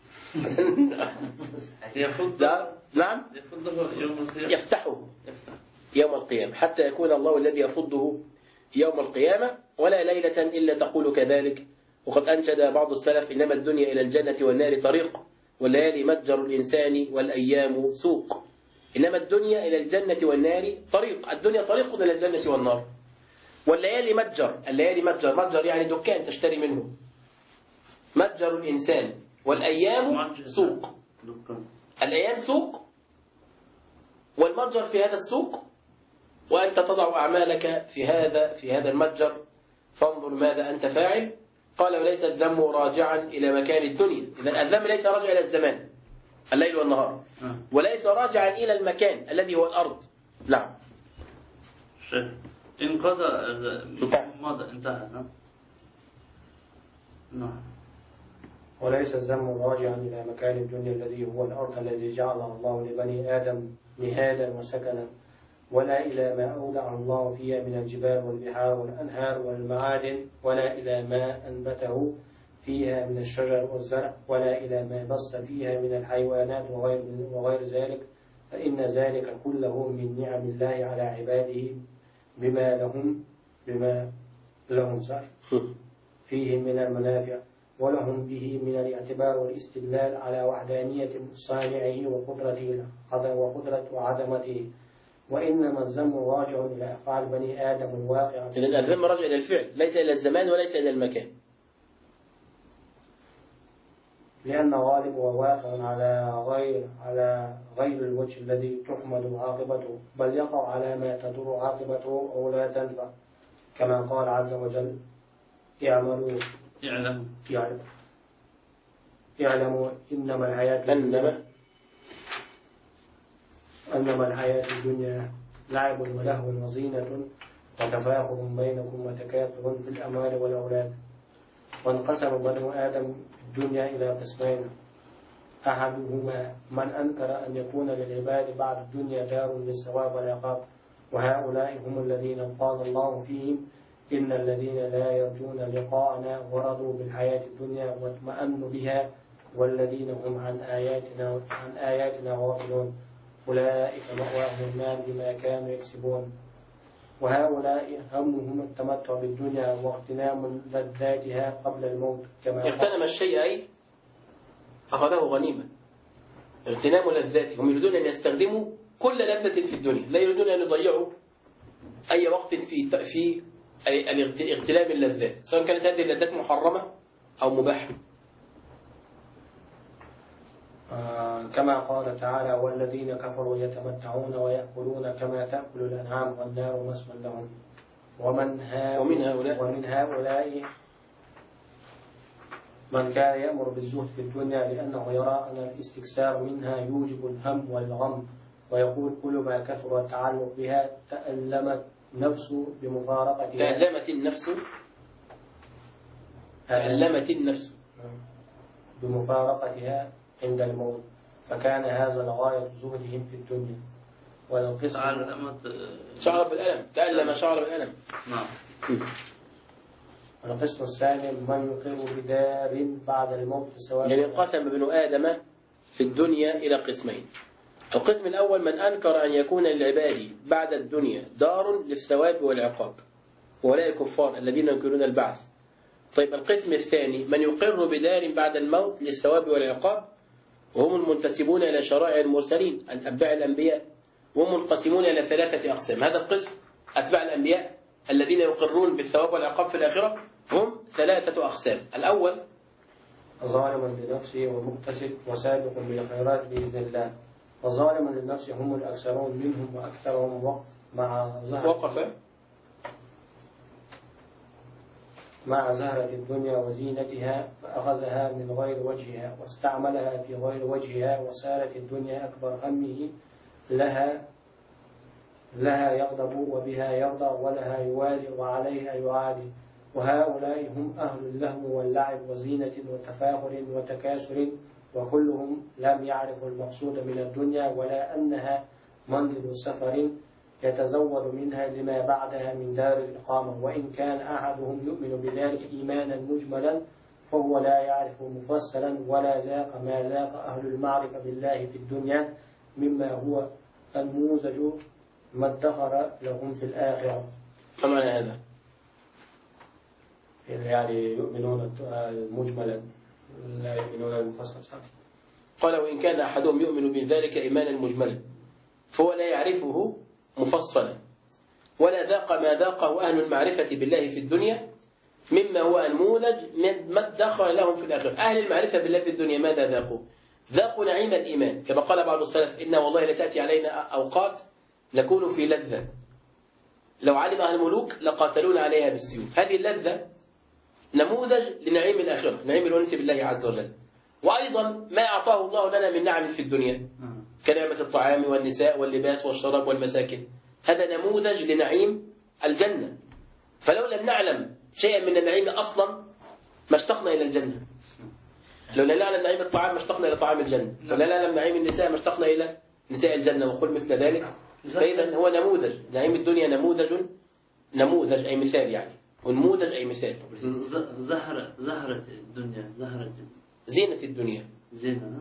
نعم يفتحه يوم القيامة حتى يكون الله الذي يفضه يوم القيامة. ولا ليلة إلا تقول كذلك. وقد أنشد بعض السلف إنما الدنيا إلى الجنة والنار طريق والليالي متجر الإنسان والأيام سوق. إنما الدنيا إلى الجنة والنار طريق، الدنيا طريق إلى الجنة والنار. والليالي متجر، الليالي متجر يعني دكان تشتري منه. متجر الإنسان والأيام سوق. الأيام سوق والمتجر في هذا السوق، وأنت تضع أعمالك في هذا المتجر فانظر ماذا أنت فاعل. قال وليس الذم راجعا إلى مكان الدنيا. إذن الذم ليس راجع إلى الزمان الليل والنهار، وليس راجعا إلى المكان الذي هو الأرض. نعم انقضى ماذا انتهى. نعم. وليس الذم راجعا إلى مكان الدنيا الذي هو الأرض الذي جعلها الله لبني آدم مهادا وسكنا، ولا إلى ما أودع الله فيها من الجبال والبحار والأنهار والمعادن، ولا إلى ما أنبته فيها من الشجر والزرع، ولا إلى ما بث فيها من الحيوانات وغير ذلك. فإن ذلك كله من نعم الله على عباده بما لهم فيه من المنافع، ولهم به من الاعتبار والاستدلال على وحدانية صانعه وقدرة وعدمته. وإنما الذم راجع إلى أفعال بني آدم الواقعة. إذن الذم راجع إلى الفعل ليس إلى الزمان وليس إلى المكان، لأن غالب وواقع على غير الوجه الذي تحمد عاقبته، بل يقع على ما تدور عاقبته أو لا تنفع، كما قال عز وجل اعلموا إنما الحياة الدنيا لعب ولهو وزينة وتفاخر بينكم وتكاثر في الأموال والأولاد. وانقسم بنو آدم الدنيا إلى قسمين: أحدهما من أنكر أن يكون للعباد بعد الدنيا دار للثواب والعقاب، وهؤلاء هم الذين قال الله فيهم إن الذين لا يرجون لقاءنا ورضوا بالحياة الدنيا واطمأنوا بها والذين هم عن آياتنا غافلون أولئك مأواهم النار بما كانوا يكسبون. وهؤلاء همهم التمتع بالدنيا واغتنام لذاتها قبل الموت كما اغتنم الشيء أي أخذه غنيمة. اغتنام لذاته، هم يريدون أن يستخدموا كل لذة في الدنيا، لا يريدون أن يضيعوا أي وقت في اغتنام اللذات، سواء كانت هذه اللذات محرمة أو مباحة. كما قال تعالى والذين كفروا يتمتعون ويأكلون كما تأكل الأنعام والنار مسوى لهم. ومن هؤلاء من كان يأمر بالزهد في الدنيا لأنه يرى أن الاستكثار منها يوجب الهم والغم، ويقول كل ما كثر التعلق بها تألمت النفس بمفارقتها عند الموت، فكان هذا لغاية زهدهم في الدنيا. والقسم شعر بالألم، تألم شعر بالألم. نعم. القسم الثاني من يقر بدار بعد الموت سواء، يعني انقسم ابن آدم في الدنيا إلى قسمين. القسم الأول من أنكر أن يكون للعباد بعد الدنيا دار للثواب والعقاب، ولا الكفار الذين ينكرون البعث. طيب القسم الثاني من يقر بدار بعد الموت للثواب والعقاب، وهم المنتسبون إلى شرائع المرسلين أتباع الأنبياء، وهم منقسمون إلى 3 أقسام. هذا القسم أتباع الأنبياء الذين يقرون بالثواب والعقاب في الآخرة هم 3 أقسام. الأول ظالما لنفسه ومقتصد وسابق بالخيرات بإذن الله. وظالما للنفس هم الأكثرون منهم وأكثرهم وقف مع زهرة الدنيا وزينتها، فأخذها من غير وجهها واستعملها في غير وجهها، وسارت الدنيا أكبر همه لها يغضب وبها يرضى ولها يوالي وعليها يعادي. وهؤلاء هم أهل اللهو واللعب وزينة وتفاخر وتكاسل، وكلهم لم يعرفوا المقصود من الدنيا ولا أنها منزل سفر يتزود منها لما بعدها من دار الإقامة. وإن كان أحدهم يؤمن بذلك إيمانا مجملا فهو لا يعرف مفصلا ولا ذاق ما ذاق أهل المعرفة بالله في الدنيا مما هو النموذج ما ادخر لهم في الآخرة. ما معنى هذا؟ يعني يؤمنون مجملا لا يؤمنون المفصل. قال وإن كان أحدهم يؤمن بذلك إيمانا مجملا فهو لا يعرفه مفصلا ولا ذاق ما ذاقه أهل المعرفة بالله في الدنيا مما هو النموذج ما ادخر لهم في الآخرة. أهل المعرفة بالله في الدنيا ماذا ذاقوا؟ ذاقوا نعيم الإيمان، كما قال بعض السلف إن والله لتأتي علينا أوقات نكون في لذة لو علم أهل الملوك لقاتلون عليها بالسيوف. هذه اللذة نموذج لنعيم الآخرة، نعيم الأنس بالله عز وجل. وأيضا ما أعطاه الله لنا من نعم في الدنيا كنعمة الطعام والنساء واللباس والشراب والمساكن، هذا نموذج لنعيم الجنة. فلو لم نعلم شيئا من النعيم أصلا ما اشتقنا إلى الجنة. لو لا نعلم نعيم الطعام ما اشتقنا إلى طعام الجنة، ولا نعلم نعيم النساء ما اشتقنا إلى نساء الجنة، وقل مثل ذلك. فإذا هو نموذج، نعيم الدنيا نموذج أي مثال يعني، ونموذج أي مثال. زهرة الدنيا، زينة الدنيا، زينة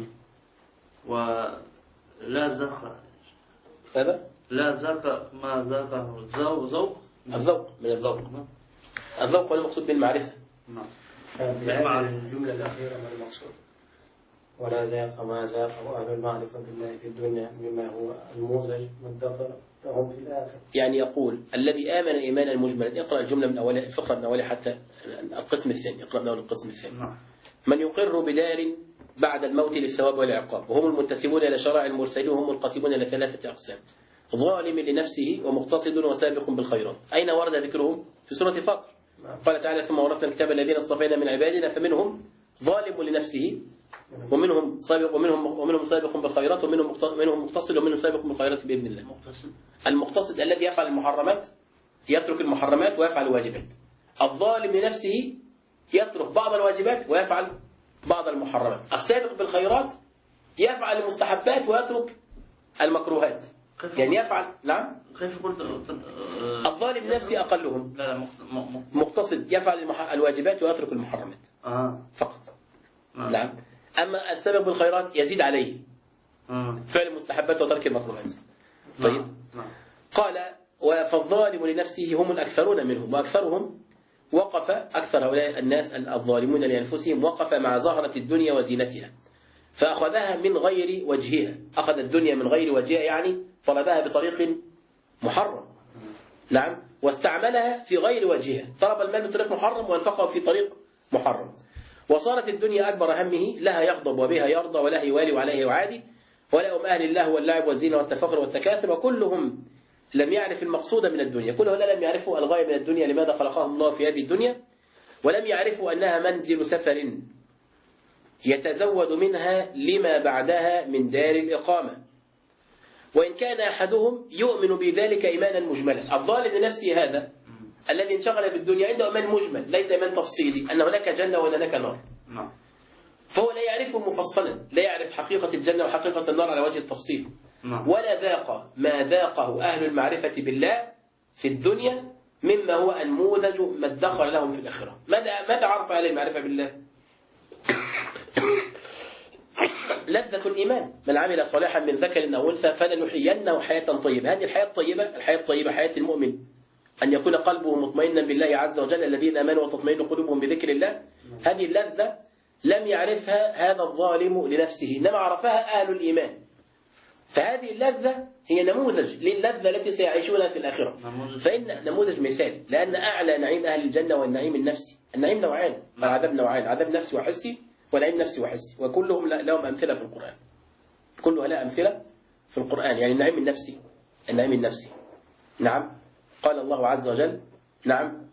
ولا زهرة. هذا لا ذاق ما ذاقه ذوق. الذوق من الذوق. الذوق هو المقصود بالمعرفة. نعم. الجملة الأخيرة من المقصود ولا ذاق ما ذاقه أهل المعرفة بالله في الدنيا مما هو النموذج مدخر لهم في الآخرة. يعني يقول الذي آمن إيمانا مجملا، اقرأ الجملة من أولها، الفقرة من أولها حتى القسم الثاني، اقرأ من أول القسم الثاني. من يقر بدار بعد الموت للثواب والعقاب، وهم المنتسبون إلى شرائع المرسلين، وهم منقسمون إلى 3 أقسام: ظالم لنفسه ومقتصد وسابق بالخيرات. أين ورد ذكرهم؟ في سورة فاطر. قال تعالى ثم ورثنا الكتاب الذين اصطفينا من عبادنا فمنهم ظالم لنفسه ومنهم سابق بالخيرات ومنهم مقتصد ومنهم سابق بالخيرات بإذن الله. المقتصد الذي يفعل المحرمات يترك المحرمات ويفعل الواجبات. الظالم لنفسه يترك بعض الواجبات ويفعل بعض المحرمات. السابق بالخيرات يفعل المستحبات ويترك المكروهات، يعني يفعل. نعم. كيف قلت؟ الظالم نفسي أقلهم. لا لا مقتصد يفعل الواجبات ويترك المحرمات فقط. نعم. أما السابق بالخيرات يزيد عليه فعل المستحبات وترك المكروهات. طيب. قال فالظالم لنفسه هم الأكثرون منهم، وأكثرهم وقف، أكثر هؤلاء الناس الظالمون لأنفسهم وقف مع زهرة الدنيا وزينتها فأخذها من غير وجهها. أخذ الدنيا من غير وجهها يعني طلبها بطريق محرم. نعم. واستعملها في غير وجهها، طلب المال بطريق محرم وانفقه في طريق محرم. وصارت الدنيا أكبر همه، لها يغضب وبها يرضى، ولا يوالي وعليه يعادي، ولهم أهل الله واللعب والزينة والتفاخر والتكاثر، وكلهم لم يعرف المقصود من الدنيا. كل هؤلاء لم يعرفوا الغاية من الدنيا، لماذا خلقهم الله في هذه الدنيا، ولم يعرفوا أنها منزل سفر يتزود منها لما بعدها من دار الإقامة. وإن كان أحدهم يؤمن بذلك إيمانا مجملا. الظالم لنفسه هذا الذي انشغل بالدنيا عنده إيمان مجمل ليس إيمان تفصيلي، أن هناك جنة وهناك نار، فهو لا يعرفه مفصلا، لا يعرف حقيقة الجنة وحقيقة النار على وجه التفصيل، ولا ذاق ما ذاقه أهل المعرفة بالله في الدنيا مما هو أنموذج ما ادخر لهم في الآخرة. ماذا عرف أهل المعرفة بالله؟ لذة الإيمان. من عمل صالحا من ذكر أو أنثى فلنحيينه حياة طيبة. هذه الحياة الطيبة، حياة المؤمن أن يكون قلبه مطمئنا بالله عز وجل، الذين آمنوا وتطمئن قلوبهم بذكر الله. هذه اللذة لم يعرفها هذا الظالم لنفسه، إنما عرفها أهل الإيمان. فهذه اللذة هي نموذج للذة التي سيعيشونها في الآخرة. فإن نموذج مثال، لأن أعلى نعيم أهل الجنة والنعيم النفسي. النعيم نوعان، العذاب نوعان، عذاب نفسي وحسي ونعيم نفسي وحسي، وكلهم لهم أمثلة في القرآن. كلها لها أمثلة في القرآن. يعني النعيم النفسي. نعم. قال الله عز وجل: نعم،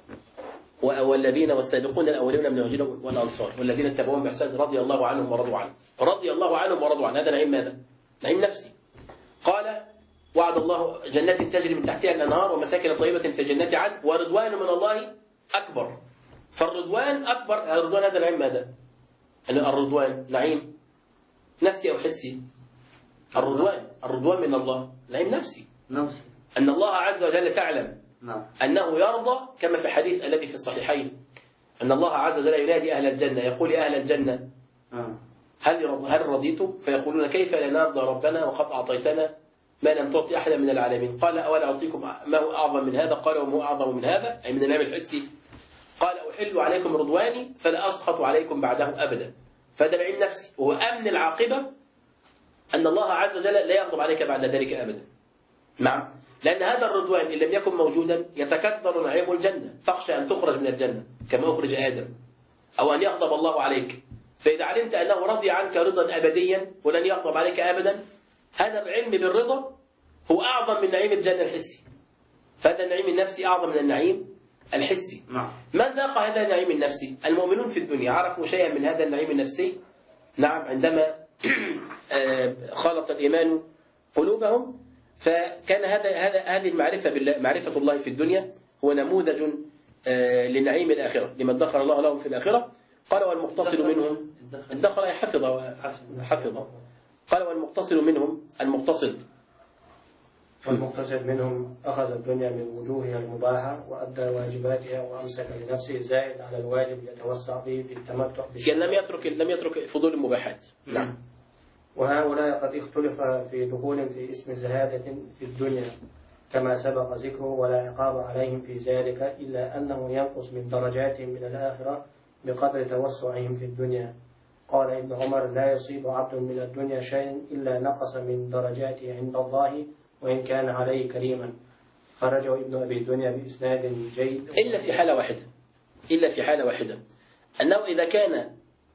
والذين والسابقون الأولون من المهاجرين والأنصار والذين اتبعوهم بإحسان رضي الله عنهم ورضوا عنه. رضي الله عنهم ورضوا عنه، هذا نعيم ماذا؟ نعيم نفسي. قال: وعد الله جنات تجري من تحتها الأنهار ومساكن طيبة في جنات عدن ورضوان من الله أكبر. فالرضوان أكبر. الرضوان هذا نعيم ماذا؟ الرضوان نعيم نفسي أو حسي؟ الرضوان من الله نعيم نفسي. أن الله عز وجل تعلم أنه يرضى، كما في الحديث الذي في الصحيحين أن الله عز وجل ينادي أهل الجنة يقول: يا أهل الجنة هل رضيتم؟ فيقولون: كيف لا نرضى ربنا وقد أعطيتنا ما لم تعطي أحدا من العالمين. قال: أولا أعطيكم ما هو أعظم من هذا؟ قال: وما هو أعظم من هذا؟ أي من النعيم الحسي. قال: أحل عليكم رضواني فلا أسخط عليكم بعده أبدا. فهذا نعيم نفسي، وهو أمن العاقبة أن الله عز وجل لا يغضب عليك بعد ذلك أبدا. نعم. لأن هذا الرضوان إن لم يكن موجودا يتكدر نعيم الجنة، تخشى أن تخرج من الجنة كما أخرج آدم، أو أن يغضب الله عليك. فإذا علمت أنه رضي عنك رضا أبديا ولن يغضب عليك أبدا، هذا العلم بالرضا هو أعظم من نعيم الجنة الحسي. فهذا النعيم النفسي أعظم من النعيم الحسي. من ذاق هذا النعيم النفسي؟ المؤمنون في الدنيا عرفوا شيئا من هذا النعيم النفسي. نعم. عندما خالط الإيمان قلوبهم، فكان هذه المعرفة بالله، معرفة الله في الدنيا، هو نموذج لنعيم الآخرة لمن دخل الله لهم في الآخرة. قال: والمقتصد منهم دخل حفظ. قال: والمقتصد منهم والمقتصد منهم أخذ الدنيا من وجوهها المباحة وأدى واجباتها وأمسك لنفسه زائد على الواجب يتوسع به في التمتع لم يترك فضول المباحات. نعم. وهؤلاء قد اختلف في دخول في اسم زهادة في الدنيا كما سبق ذكره، ولا عقاب عليهم في ذلك إلا أنه ينقص من درجاتهم من الآخرة بقدر توسعهم في الدنيا. قال ابن عمر: لا يصيب عبد من الدنيا شيء إلا نقص من درجاته عند الله وإن كان عليه كريما. خرجه ابن أبي الدنيا بإسناد جيد، إلا في حالة واحدة أنه إذا كان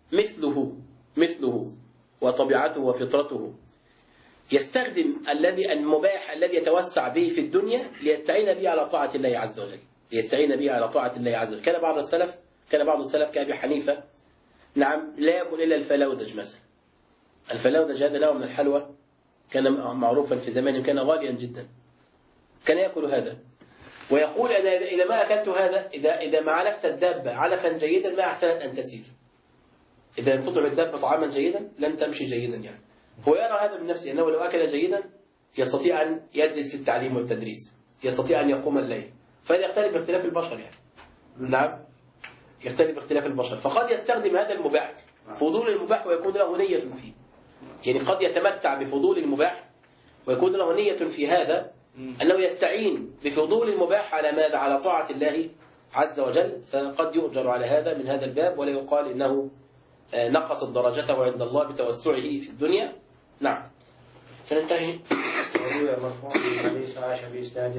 مثله وطبيعته وفطرته يستخدم المباح الذي يتوسع به في الدنيا ليستعين به على طاعة الله عز وجل. كان بعض السلف كأبي حنيفة، نعم، لا يأكل إلا الفلودج مثلا. الفلودج هذا نوع من الحلوى كان معروفا في زمانه، كان غاليا جدا، كان يأكل هذا ويقول: أنا إذا ما أكلت هذا، إذا ما علفت الدابة علفا جيدا ما أحسنت أن تسير. إذا لم تطعم الدابة طعاما جيدا لن تمشي جيدا يعني. هو يرى هذا من نفسه أنه لو أكل جيدا يستطيع أن يجلس للتعليم والتدريس، يستطيع أن يقوم الليل، فهذا يختلف باختلاف البشر يعني. نعم، يختلف باختلاف البشر. فقد يستخدم هذا المباح، فضول المباح، ويكون له نية فيه. يعني قد يتمتع بفضول المباح ويكون له نية في هذا أنه يستعين بفضول المباح على ماذا؟ على طاعة الله عز وجل، فقد يؤجر على هذا من هذا الباب، ولا يقال إنه نقصت درجته عند الله بتوسعه في الدنيا. نعم. سننتهي. وروي مرفوع في حديث عائشة بإسناده.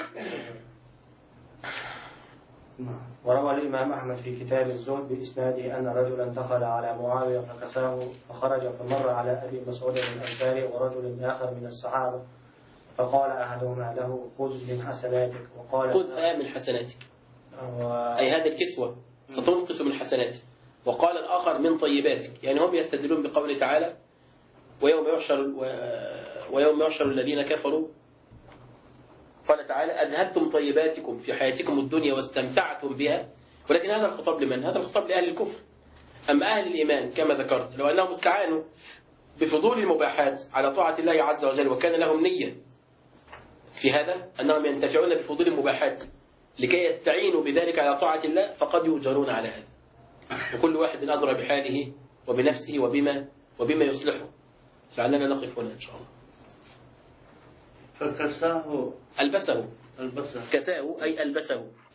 وروى الإمام أحمد في كتاب الزهد بإسناده أن رجلا دخل على معاوية فكساه، فخرج فمر على أبي مسعود الأنصاري ورجل آخر من الصحابة، فقال أحدهما له خذ من حسناتك، وقال خذها من حسناتك، أي هذه الكسوة ستنقص من حسناتك. وقال الآخر من طيباتك، يعني هم يستدلون بقوله تعالى ويوم يحشر الذين كفروا، قال تعالى أذهبتم طيباتكم في حياتكم الدنيا واستمتعتم بها. ولكن هذا الخطاب لمن؟ هذا الخطاب لأهل الكفر. أما أهل الإيمان كما ذكرت لو أنهم استعانوا بفضول المباحات على طاعة الله عز وجل، وكان لهم نية في هذا أنهم ينتفعون بفضول المباحات لكي يستعينوا بذلك على طاعة الله، فقد يؤجرون على هذا. وكل واحد أدرى بحاله وبنفسه وبما يصلحه. لعلنا نقف هنا إن شاء الله. فكساه ألبسه، البصر كساه أي ألبسه.